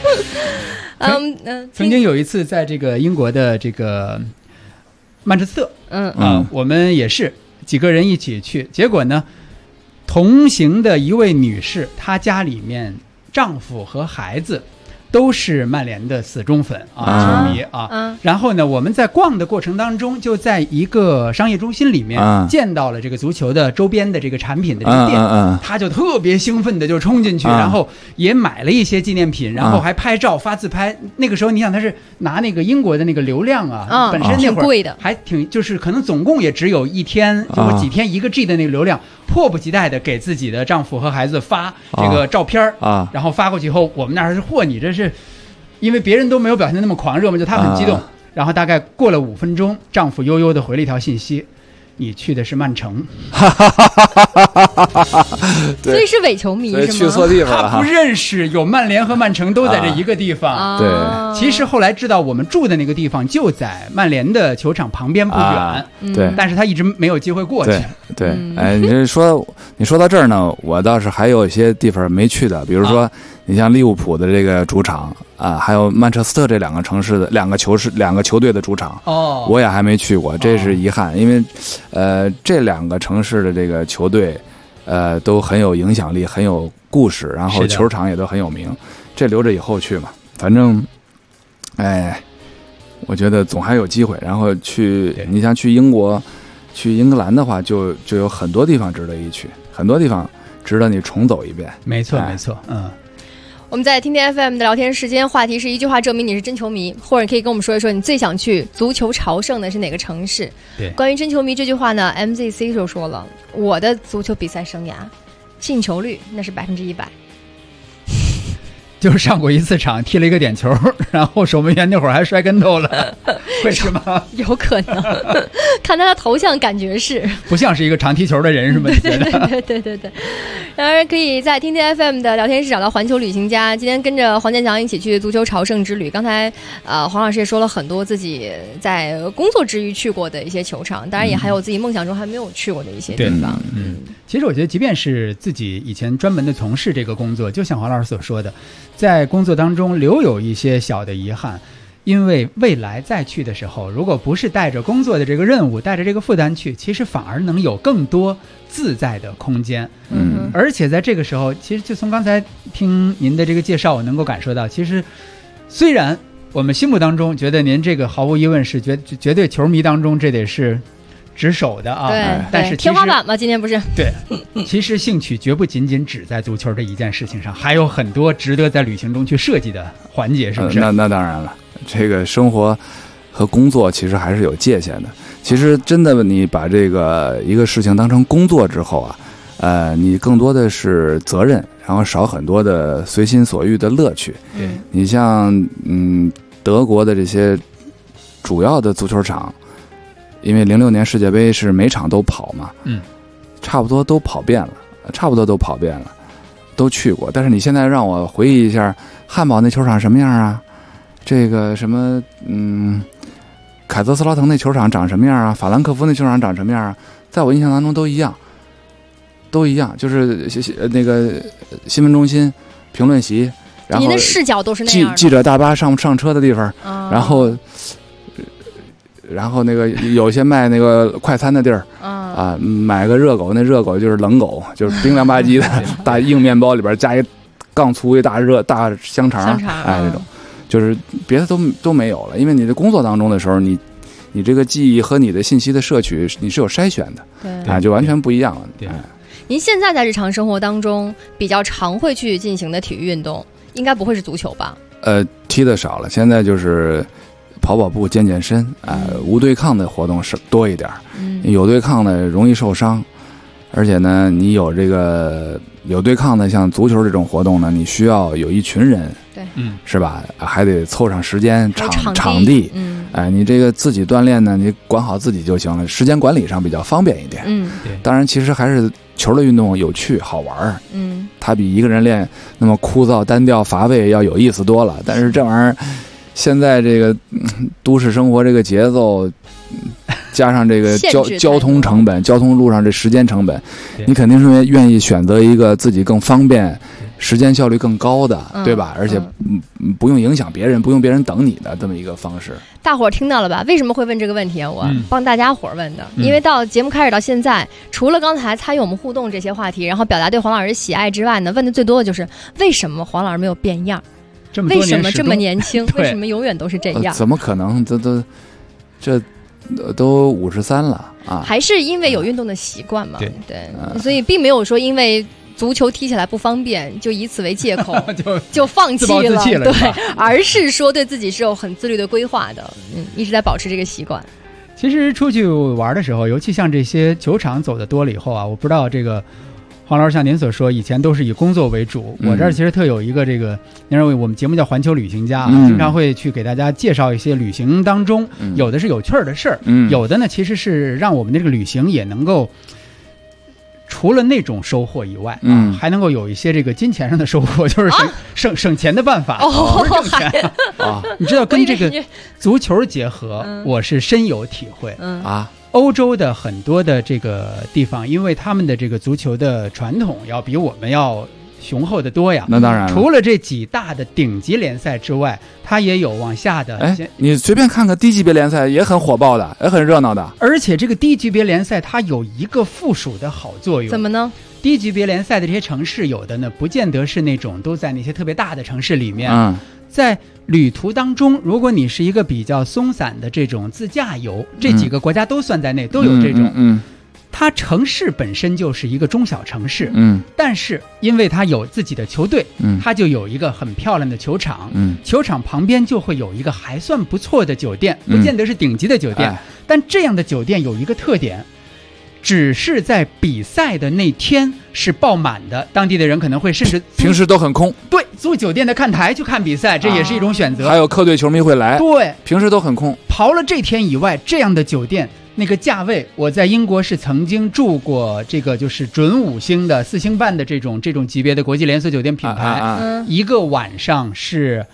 曾经有一次在这个英国的这个曼彻斯特，我们也是几个人一起去，结果呢，同行的一位女士，她家里面丈夫和孩子都是曼联的死忠粉球迷然后呢，我们在逛的过程当中，就在一个商业中心里面见到了这个足球的周边的这个产品的这个店，他就特别兴奋的就冲进去，然后也买了一些纪念品，然后还拍照发自拍。那个时候你想他是拿那个英国的那个流量本身那会儿还挺，就是可能总共也只有一天就几天1个 G 的那个流量，迫不及待的给自己的丈夫和孩子发这个照片然后发过去以后，我们那儿是嚯，你这是因为别人都没有表现那么狂热嘛，就她很激动。然后大概过了5分钟，丈夫悠悠的回了一条信息：“你去的是曼城。” 所以是伪球迷是吗？ 去错地方了。 他不认识有曼联和曼城都在这一个地方。 对， 其实后来知道我们住的那个地方就在曼联的球场旁边不远。 对， 但是他一直没有机会过去。 对，哎，你说到这儿呢，我倒是还有一些地方没去的，比如说你像利物浦的这个主场啊，还有曼彻斯特这两个城市的两个球队的主场，我也还没去过，这是遗憾，因为这两个城市的这个球队都很有影响力，很有故事，然后球场也都很有名，这留着以后去嘛，反正我觉得总还有机会。然后你像去英国去英格兰的话，就有很多地方值得一去，很多地方值得你重走一遍。 没错， 我们在听听 FM 的聊天时间，话题是一句话证明你是真球迷，或者可以跟我们说一说你最想去足球朝圣的是哪个城市。 对， 关于真球迷这句话呢 MZC 就说了，我的足球比赛生涯进球率那是100%。 就是上过一次场，踢了一个点球，然后守门员那会儿还摔跟头了，会是吗？ 有可能，看他的头像感觉是不像是一个常踢球的人，是吗？ 对。当然可以在听听 FM 的聊天室找到环球旅行家，今天跟着黄健翔一起去足球朝圣之旅。刚才黄老师也说了很多自己在工作之余去过的一些球场，当然也还有自己梦想中还没有去过的一些地方。 其实我觉得即便是自己以前专门的从事这个工作，就像黄老师所说的，在工作当中留有一些小的遗憾，因为未来再去的时候，如果不是带着工作的这个任务，带着这个负担去，其实反而能有更多自在的空间。而且在这个时候，其实就从刚才听您的这个介绍，我能够感受到，其实虽然我们心目当中觉得您这个毫无疑问是绝对球迷当中这得是值手的啊，但是天花板嘛，今天不是？ 对，其实兴趣绝不仅仅只在足球这一件事情上，还有很多值得在旅行中去设计的环节，是不是？ 那当然了，这个生活和工作其实还是有界限的。其实真的，你把这个一个事情当成工作之后啊，你更多的是责任，然后少很多的随心所欲的乐趣。 对， 你像德国的这些主要的足球场。因为06年世界杯是每场都跑嘛，差不多都跑遍了，都去过。但是你现在让我回忆一下，汉堡那球场什么样啊？这个什么，凯泽斯劳滕那球场长什么样啊？法兰克福那球场长什么样啊？在我印象当中都一样，就是那个新闻中心、评论席，然后您的视角都是那样的。 记者大巴上车的地方，然后那个有些卖那个快餐的地儿买个热狗，那热狗就是冷狗，就是冰凉吧唧的大硬面包里边加一杠粗一大香肠，这种就是别的都没有了。因为你的工作当中的时候，你这个记忆和你的信息的摄取你是有筛选的，就完全不一样了。 您现在在日常生活当中比较常会去进行的体育运动，应该不会是足球吧？ 踢的少了，现在就是跑步、健身，无对抗的活动是多一点，有对抗的容易受伤，而且呢，你有对抗的，像足球这种活动呢，你需要有一群人， 对， 是吧？还得凑上时间、场地，你这个自己锻炼呢，你管好自己就行了，时间管理上比较方便一点。当然，其实还是球类运动有趣好玩，它比一个人练那么枯燥、单调、乏味要有意思多了。但是这玩意儿，现在这个都市生活这个节奏，加上这个交通成本、交通路上这时间成本，你肯定是愿意选择一个自己更方便、时间效率更高的，对吧？而且不用影响别人，不用别人等你的这么一个方式。 大伙儿听到了吧？为什么会问这个问题啊？我帮大家伙儿问的，因为到节目开始到现在，除了刚才参与我们互动这些话题，然后表达对黄老师喜爱之外呢，问的最多的就是为什么黄老师没有变样？为什么这么年轻？为什么永远都是这样？ 怎么可能？这都53了啊！ 还是因为有运动的习惯嘛？对，所以并没有说因为足球踢起来不方便，就以此为借口就放弃了，对，而是说对自己是有很自律的规划的，一直在保持这个习惯。其实出去玩的时候，尤其像这些球场走的多了以后啊，我不知道这个黄黄老师像您所说，以前都是以工作为主。我这儿其实特有一个这个，您认为我们节目叫环球旅行家，经常会去给大家介绍一些旅行当中有的是有趣儿的事儿，有的呢其实是让我们这个旅行也能够除了那种收获以外，还能够有一些这个金钱上的收获，就是省钱的办法，不是挣钱啊。你知道跟这个足球结合，我是深有体会啊。欧洲的很多的这个地方，因为他们的这个足球的传统要比我们要雄厚的多呀。 那当然了， 除了这几大的顶级联赛之外，它也有往下的。 哎，你随便看看低级别联赛也很火爆的，也很热闹的。 而且这个低级别联赛它有一个附属的好作用。 怎么呢？ 低级别联赛的这些城市，有的呢不见得是那种都在那些特别大的城市里面。在旅途当中，如果你是一个比较松散的这种自驾游，这几个国家都算在内，都有这种。它城市本身就是一个中小城市，但是因为它有自己的球队，它就有一个很漂亮的球场，球场旁边就会有一个还算不错的酒店，不见得是顶级的酒店，但这样的酒店有一个特点，只是在比赛的那天是爆满的，当地的人可能会甚至平时都很空。 对，租酒店的看台去看比赛，这也是一种选择。 还有客队球迷会来， 对， 平时都很空。 刨了这天以外，这样的酒店那个价位，我在英国是曾经住过，这个就是准5星的4星半的这种级别的国际连锁酒店品牌，一个晚上是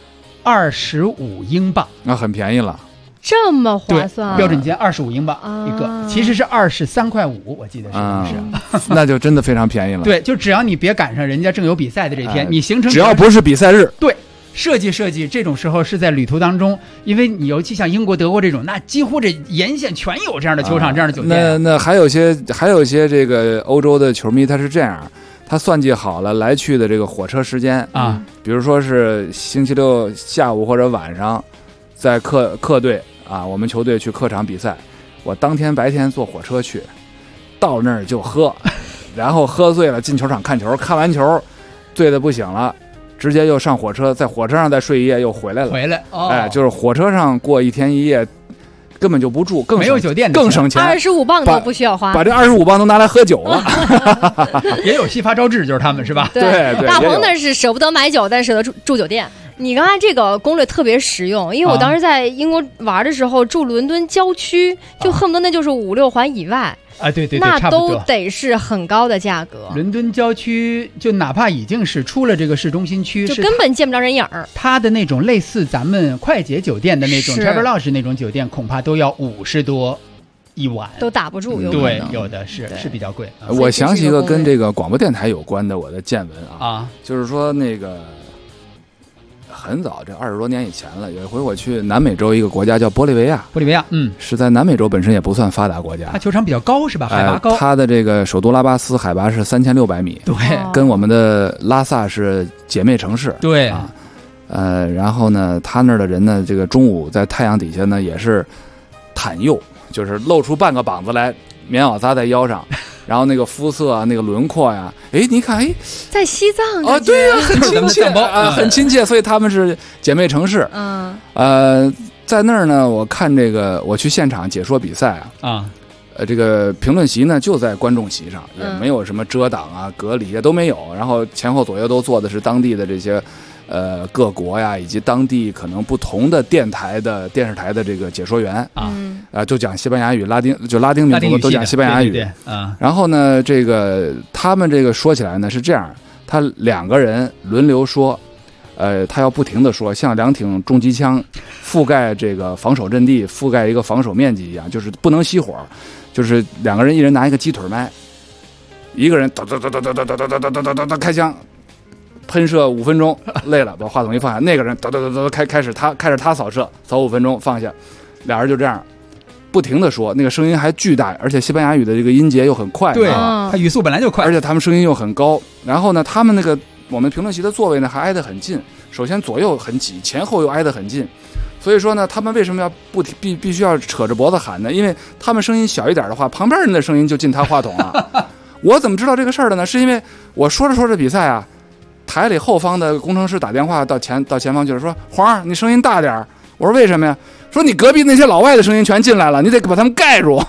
25英镑， 那很便宜了。 这么划算， 标准间25英镑一个，其实是23.5块，我记得是， 那就真的非常便宜了。 对，就只要你别赶上人家正有比赛的这天，你行程只要不是比赛日， 对，设计这种时候是在旅途当中，因为你尤其像英国、德国这种，那几乎这沿线全有这样的球场、这样的酒店。 那还有一些这个欧洲的球迷，他是这样。他算计好了来去的这个火车时间啊，比如说是星期六下午或者晚上，在客队啊，我们球队去客场比赛，我当天白天坐火车去，到那儿就喝，然后喝醉了进球场看球，看完球醉得不行了，直接又上火车，在火车上再睡一夜又回来了。哎，就是火车上过1天1夜。根本就不住，更没有酒店更省钱 ，25磅都不需要花， 把这25磅都拿来喝酒了。 也有西发招致，就是他们是吧？ 对，大鹏那是舍不得买酒，但舍得住酒店。你刚才这个攻略特别实用，因为我当时在英国玩的时候住伦敦郊区，就恨不得那就是5、6环以外。 啊，对， 那都得是很高的价格。 伦敦郊区就哪怕已经是出了这个市中心区， 就根本见不着人影儿。 它的那种类似咱们快捷酒店的那种 Travelodge 那种酒店，恐怕都要50多一晚， 都打不住。 对，有的是比较贵。 我想起一个跟这个广播电台有关的我的见闻啊，就是说那个。很早，这20多年以前了。有一回我去南美洲一个国家叫玻利维亚，是在南美洲本身也不算发达国家。 它球场比较高是吧？海拔高。 它的这个首都拉巴斯海拔是3600米， 对， 跟我们的拉萨是姐妹城市。 对啊，然后呢，他那儿的人呢，这个中午在太阳底下呢也是袒右，就是露出半个膀子来，棉袄扎在腰上。然后那个肤色啊，那个轮廓呀，哎，你看，哎， 在西藏啊，对呀，很亲切啊，很亲切，所以他们是姐妹城市。在那儿呢，我看这个，我去现场解说比赛这个评论席呢就在观众席上，也没有什么遮挡啊、隔离啊都没有，然后前后左右都坐的是当地的这些。各国呀，以及当地可能不同的电视台的这个解说员就讲西班牙语、拉丁民族都讲西班牙语。然后呢，这个他们这个说起来呢是这样，他2个人轮流说，他要不停的说，像2挺重机枪覆盖这个防守阵地、覆盖一个防守面积一样，就是不能熄火，就是2个人一人拿一个鸡腿麦，一个人哒开枪。喷射5分钟，累了把话筒一放下，那个人开始他扫射，扫5分钟放下，俩人就这样不停的说，那个声音还巨大，而且西班牙语的这个音节又很快， 对，他语速本来就快， 而且他们声音又很高。然后呢，他们那个我们评论席的座位呢还挨得很近，首先左右很挤，前后又挨得很近，所以说呢，他们为什么要必须要扯着脖子喊呢？因为他们声音小一点的话，旁边人的声音就进他话筒了。我怎么知道这个事儿的呢？是因为我说着比赛啊。台里后方的工程师打电话到前方就是说，黄儿，你声音大点。我说为什么呀？说你隔壁那些老外的声音全进来了，你得把他们盖住。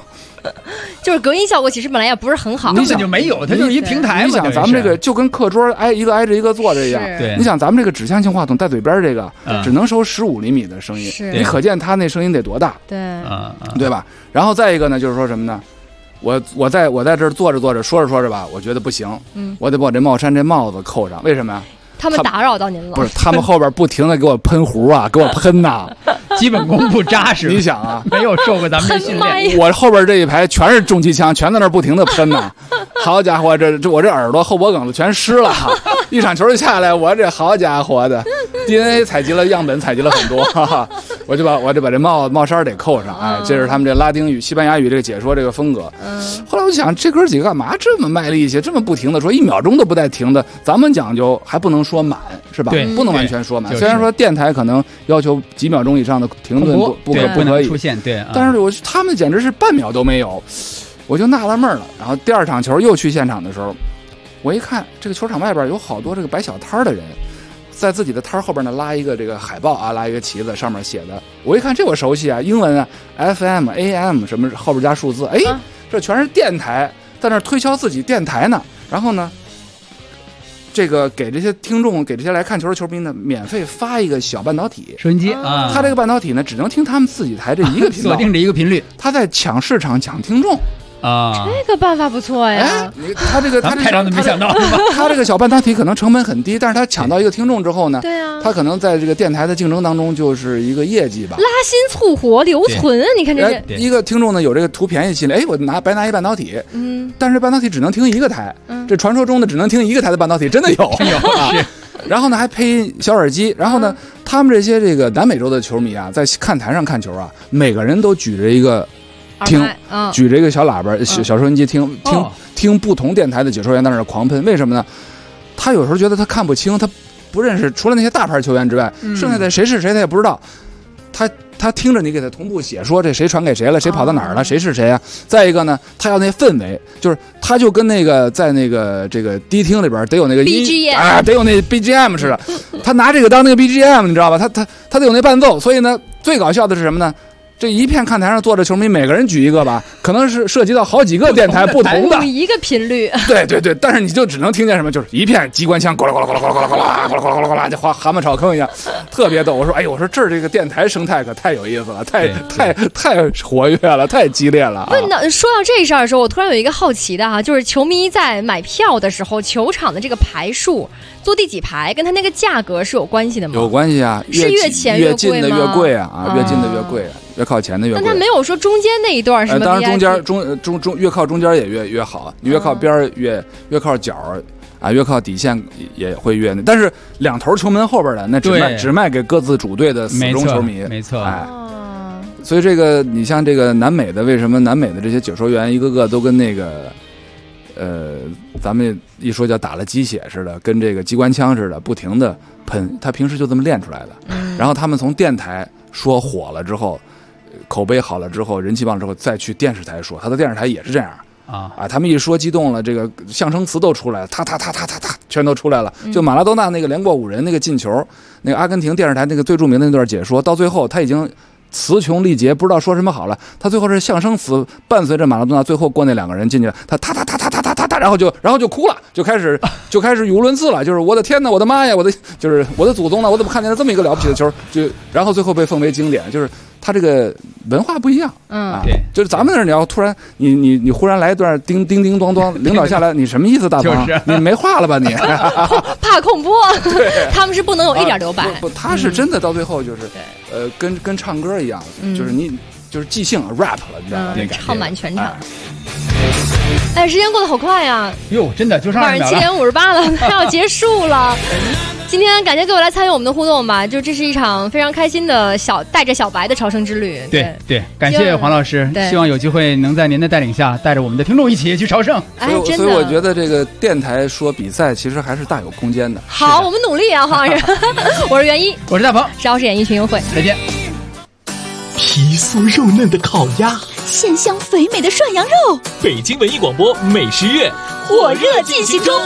就是隔音效果其实本来也不是很好， 根本就没有，它就是一平台嘛。 你想咱们这个就跟课桌挨着一个坐着一样， 对。 你想咱们这个指向性话筒带嘴边这个，只能收15厘米的声音，你可见它那声音得多大，对吧？然后再一个呢，就是说什么呢？我在这儿坐着说着吧，我觉得不行，我得把我这帽衫这帽子扣上，为什么呀？ 他们打扰到您了？ 不是，他们后边不停的给我喷壶啊，给我喷呐， 基本功不扎实。 你想啊， 没有受过咱们这训练， 我后边这一排全是重机枪，全在那不停的喷呐。好家伙，这我这耳朵后脖梗子全湿了，一场球下来，我这好家伙的 DNA 采集了样本，采集了很多，我就把这帽衫得扣上，哎，这是他们这拉丁语、西班牙语这个解说这个风格。后来我就想，这哥几个干嘛这么卖力气，这么不停的说，1秒钟都不带停的？咱们讲究还不能说满，是吧？不能完全说满。虽然说电台可能要求几秒钟以上的停顿不可以出现，对， 但是他们简直是半秒都没有。我就纳了闷了。然后第2场球又去现场的时候，我一看这个球场外边有好多这个摆小摊的人，在自己的摊后边呢拉一个这个海报啊，拉一个旗子，上面写的，我一看这我熟悉啊，英文啊 FM AM 什么后边加数字，哎，这全是电台在那推销自己电台呢。然后呢，这个给这些听众，给这些来看球的球迷呢，免费发一个小半导体收音机啊。 他这个半导体呢，只能听他们自己台这一个频道， 锁定这一个频率。 他在抢市场、抢听众。 这个办法不错呀！ 他这个太让人没想到， 他这个小半导体可能成本很低，但是他抢到一个听众之后呢， 对啊， 他可能在这个电台的竞争当中就是一个业绩吧， 拉新促活留存啊！你看这一个听众呢有这个图便宜心理，哎，我白拿一半导体，但是半导体只能听一个台，这传说中的只能听一个台的半导体真的有， 是。 然后呢还配小耳机，然后呢，他们这些这个南美洲的球迷啊，在看台上看球啊，每个人都举着一个。举着一个小喇叭、小收音机听不同电台的解说员在那儿狂喷，为什么呢？他有时候觉得他看不清，他不认识，除了那些大牌球员之外，剩下的谁是谁他也不知道。他听着你给他同步写，说这谁传给谁了，谁跑到哪儿了，谁是谁啊？再一个呢，他要那氛围，就是他就跟那个在那个这个迪厅里边得有那个 BGM 得有那 BGM 似的，他拿这个当那个 BGM， 你知道吧？他得有那伴奏，所以呢，最搞笑的是什么呢？这一片看台上坐着球迷，每个人举一个吧，可能是涉及到好几个电台不同的一个频率。 对，但是你就只能听见什么，就是一片机关枪，咕啦咕啦咕啦咕啦咕啦咕啦咕啦咕啦咕啦，就蛤蟆炒坑一样，特别逗。我说，哎呦，我说这儿这个电台生态可太有意思了，太活跃了，太激烈了。 那说到这事儿的时候，我突然有一个好奇的哈，就是球迷在买票的时候，球场的这个排数，坐第几排，跟他那个价格是有关系的吗？ 有关系啊， 是越前越近的贵吗？ 越贵啊，越近的越贵啊。越靠前的越贵， 但他没有说中间那一段什么。 当然越靠中间也越好，你越靠边越靠角啊，越靠底线也会越那。但是2头球门后边的那只卖给各自主队的死忠球迷， 没错。 哎，所以这个你像这个南美的，为什么南美的这些解说员一个个都跟那个咱们一说叫打了鸡血似的，跟这个机关枪似的，不停的喷，他平时就这么练出来的。然后他们从电台说火了之后。口碑好了之后，人气棒之后，再去电视台说，他的电视台也是这样啊，他们一说激动了，这个象声词都出来了，他全都出来了。就马拉多纳那个连过5人那个进球，那个阿根廷电视台那个最著名的那段解说，到最后他已经词穷力竭，不知道说什么好了。他最后是象声词伴随着马拉多纳最后过那2个人进去，他然后就哭了，就开始语无伦次了，就是我的天哪，我的妈呀，就是我的祖宗呢，我怎么看见了这么一个了不起的球？然后最后被奉为经典，就是他这个文化不一样， 对， 就是咱们那儿你要突然你忽然来一段叮叮叮咣咣，领导下来，你什么意思，大鹏？你没话了吧你？ 怕空播，他们是不能有一点留白。 不，他是真的到最后就是跟唱歌一样，就是你就是即兴 rap 了，你知道吗？ 唱满全场。哎，时间过得好快呀！ 哟，真的就上晚上7点58了，快要结束了。今天感谢各位来参与我们的互动吧，就这是一场非常开心的带着小白的朝圣之旅。 对，感谢黄老师，希望有机会能在您的带领下，带着我们的听众一起去朝圣。 所以我觉得这个电台说比赛其实还是大有空间的。 好，我们努力啊，黄老师。我是袁一， 我是大鹏 ，10号是演艺群英会， 再见。 皮酥肉嫩的烤鸭， 鲜香肥美的涮羊肉。 北京文艺广播美食月火热进行中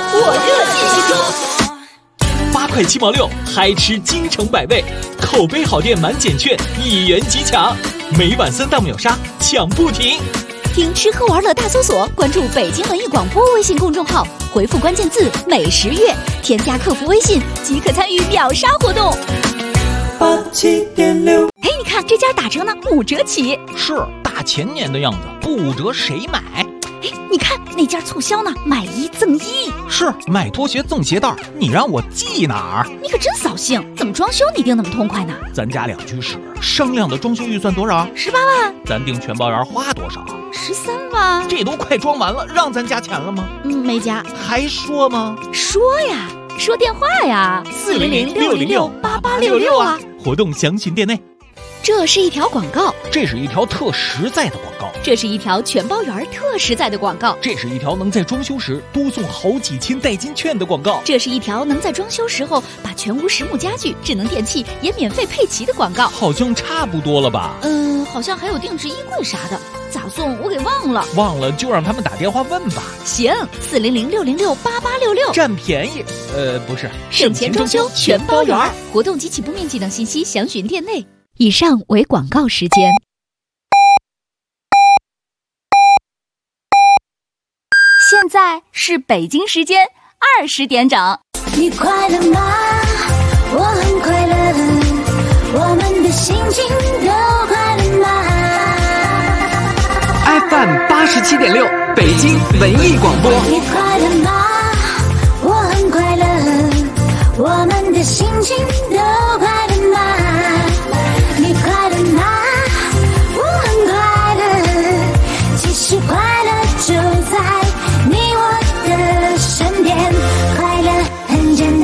，8块7毛6，嗨吃京城百味，口碑好店满减券1元即抢，每晚3大秒杀抢不停。 听吃喝玩乐大搜索，关注北京文艺广播微信公众号，回复关键字美食月，添加客服微信即可参与秒杀活动。 87.6， 哎，你看这家打折呢，5折起。 是大前年的样子，不5折谁买？ 哎，你看那家促销呢，买1赠1。 是买拖鞋赠鞋带，你让我记哪儿？ 你可真扫兴，怎么装修你定那么痛快呢？ 咱家2居室，商量的装修预算多少 ？18万。 咱订全包园花多少 ？13万。 这都快装完了，让咱加钱了吗？ 没加。 还说吗？ 说呀，说电话呀，400-606-8866啊。 活动详询店内。 这是一条广告， 这是一条特实在的广告， 这是一条全包园特实在的广告， 这是一条能在装修时多送好几千代金券的广告， 这是一条能在装修时候把全屋实木家具、智能电器也免费配齐的广告。 好像差不多了吧？ 好像还有定制衣柜啥的，咋送我给忘了。 忘了就让他们打电话问吧。 行，400-606-8866， 占便宜。不是， 省钱装修全包园。活动及起步面积等信息详询店内。以上为广告时间。 现在是北京时间20点整。 你快乐吗？我很快乐，我们的心情都快乐吗 ？FM 87.6，北京文艺广播。 你快乐吗？我很快乐，我们的心情都快乐吗？你快乐吗？我很快乐，其实快乐就在你我的身边，快乐很简单。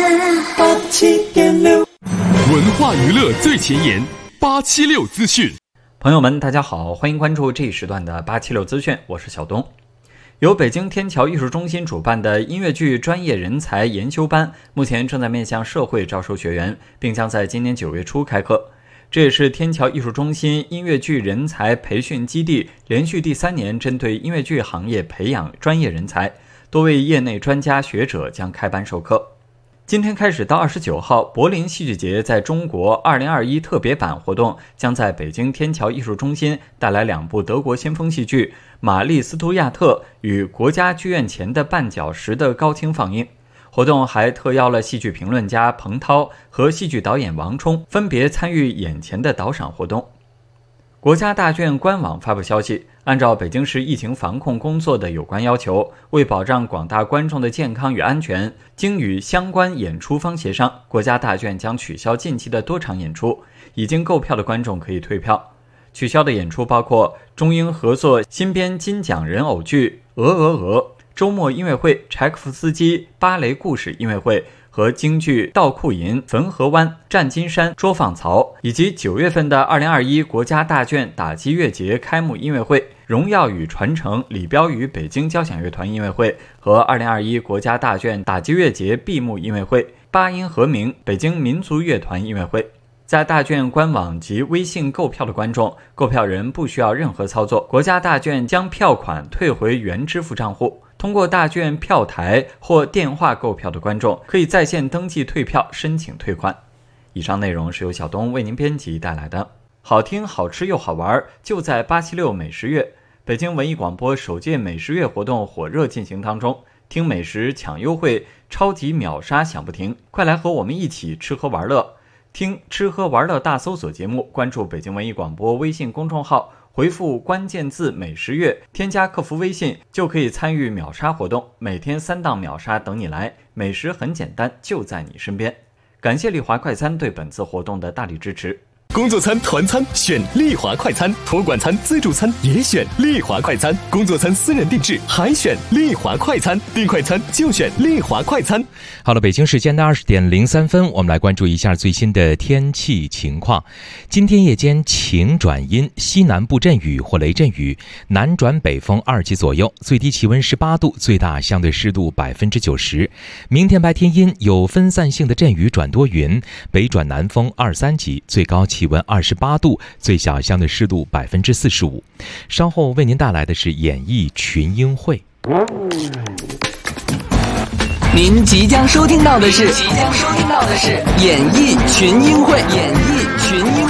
87.6，文化娱乐最前沿，876资讯。 朋友们，大家好，欢迎关注这一时段的876资讯，我是小东。由北京天桥艺术中心主办的音乐剧专业人才研修班，目前正在面向社会招收学员，并将在今年9月初开课。这也是天桥艺术中心音乐剧人才培训基地连续第3年针对音乐剧行业培养专业人才，多位业内专家学者将开班授课。今天开始到29号，柏林戏剧节在中国2021特别版活动将在北京天桥艺术中心带来2部德国先锋戏剧《玛丽·斯图亚特》与国家剧院前的绊脚石的高清放映。活动还特邀了戏剧评论家彭涛和戏剧导演王冲，分别参与眼前的导赏活动。国家大剧院官网发布消息，按照北京市疫情防控工作的有关要求，为保障广大观众的健康与安全，经与相关演出方协商，国家大剧院将取消近期的多场演出，已经购票的观众可以退票。取消的演出包括中英合作新编金奖人偶剧《鹅鹅鹅》、周末音乐会柴可夫斯基芭蕾故事音乐会和京剧《道库银》、汾河湾、战金山、捉放曹，以及9月份的2021国家大剧院打击乐节开幕音乐会、荣耀与传承李彪与北京交响乐团音乐会和2021国家大剧院打击乐节闭幕音乐会、八音和鸣北京民族乐团音乐会。在大剧院官网及微信购票的观众，购票人不需要任何操作，国家大剧院将票款退回原支付账户。通过大剧院票台或电话购票的观众，可以在线登记退票申请退款。以上内容是由小东为您编辑带来的，好听好吃又好玩，就在876美食月。北京文艺广播首届美食月活动火热进行当中，听美食抢优惠，超级秒杀响不停，快来和我们一起吃喝玩乐。听吃喝玩乐大搜索节目，关注北京文艺广播微信公众号，回复关键字美食月，添加客服微信就可以参与秒杀活动，每天3档秒杀等你来，美食很简单，就在你身边。感谢丽华快餐对本次活动的大力支持。 工作餐、团餐选丽华快餐，托管餐、自助餐也选丽华快餐，工作餐私人定制还选丽华快餐，订快餐就选丽华快餐。 好了，北京时间的20点03分，我们来关注一下最新的天气情况。今天夜间晴转阴，西南部阵雨或雷阵雨，南转北风2级左右，最低气温18度，最大相对湿度90%。明天白天阴，有分散性的阵雨转多云，北转南风2、3级，最高气温28度，最小相对湿度45%。稍后为您带来的是演艺群英会。 您即将收听到的是演艺群英会。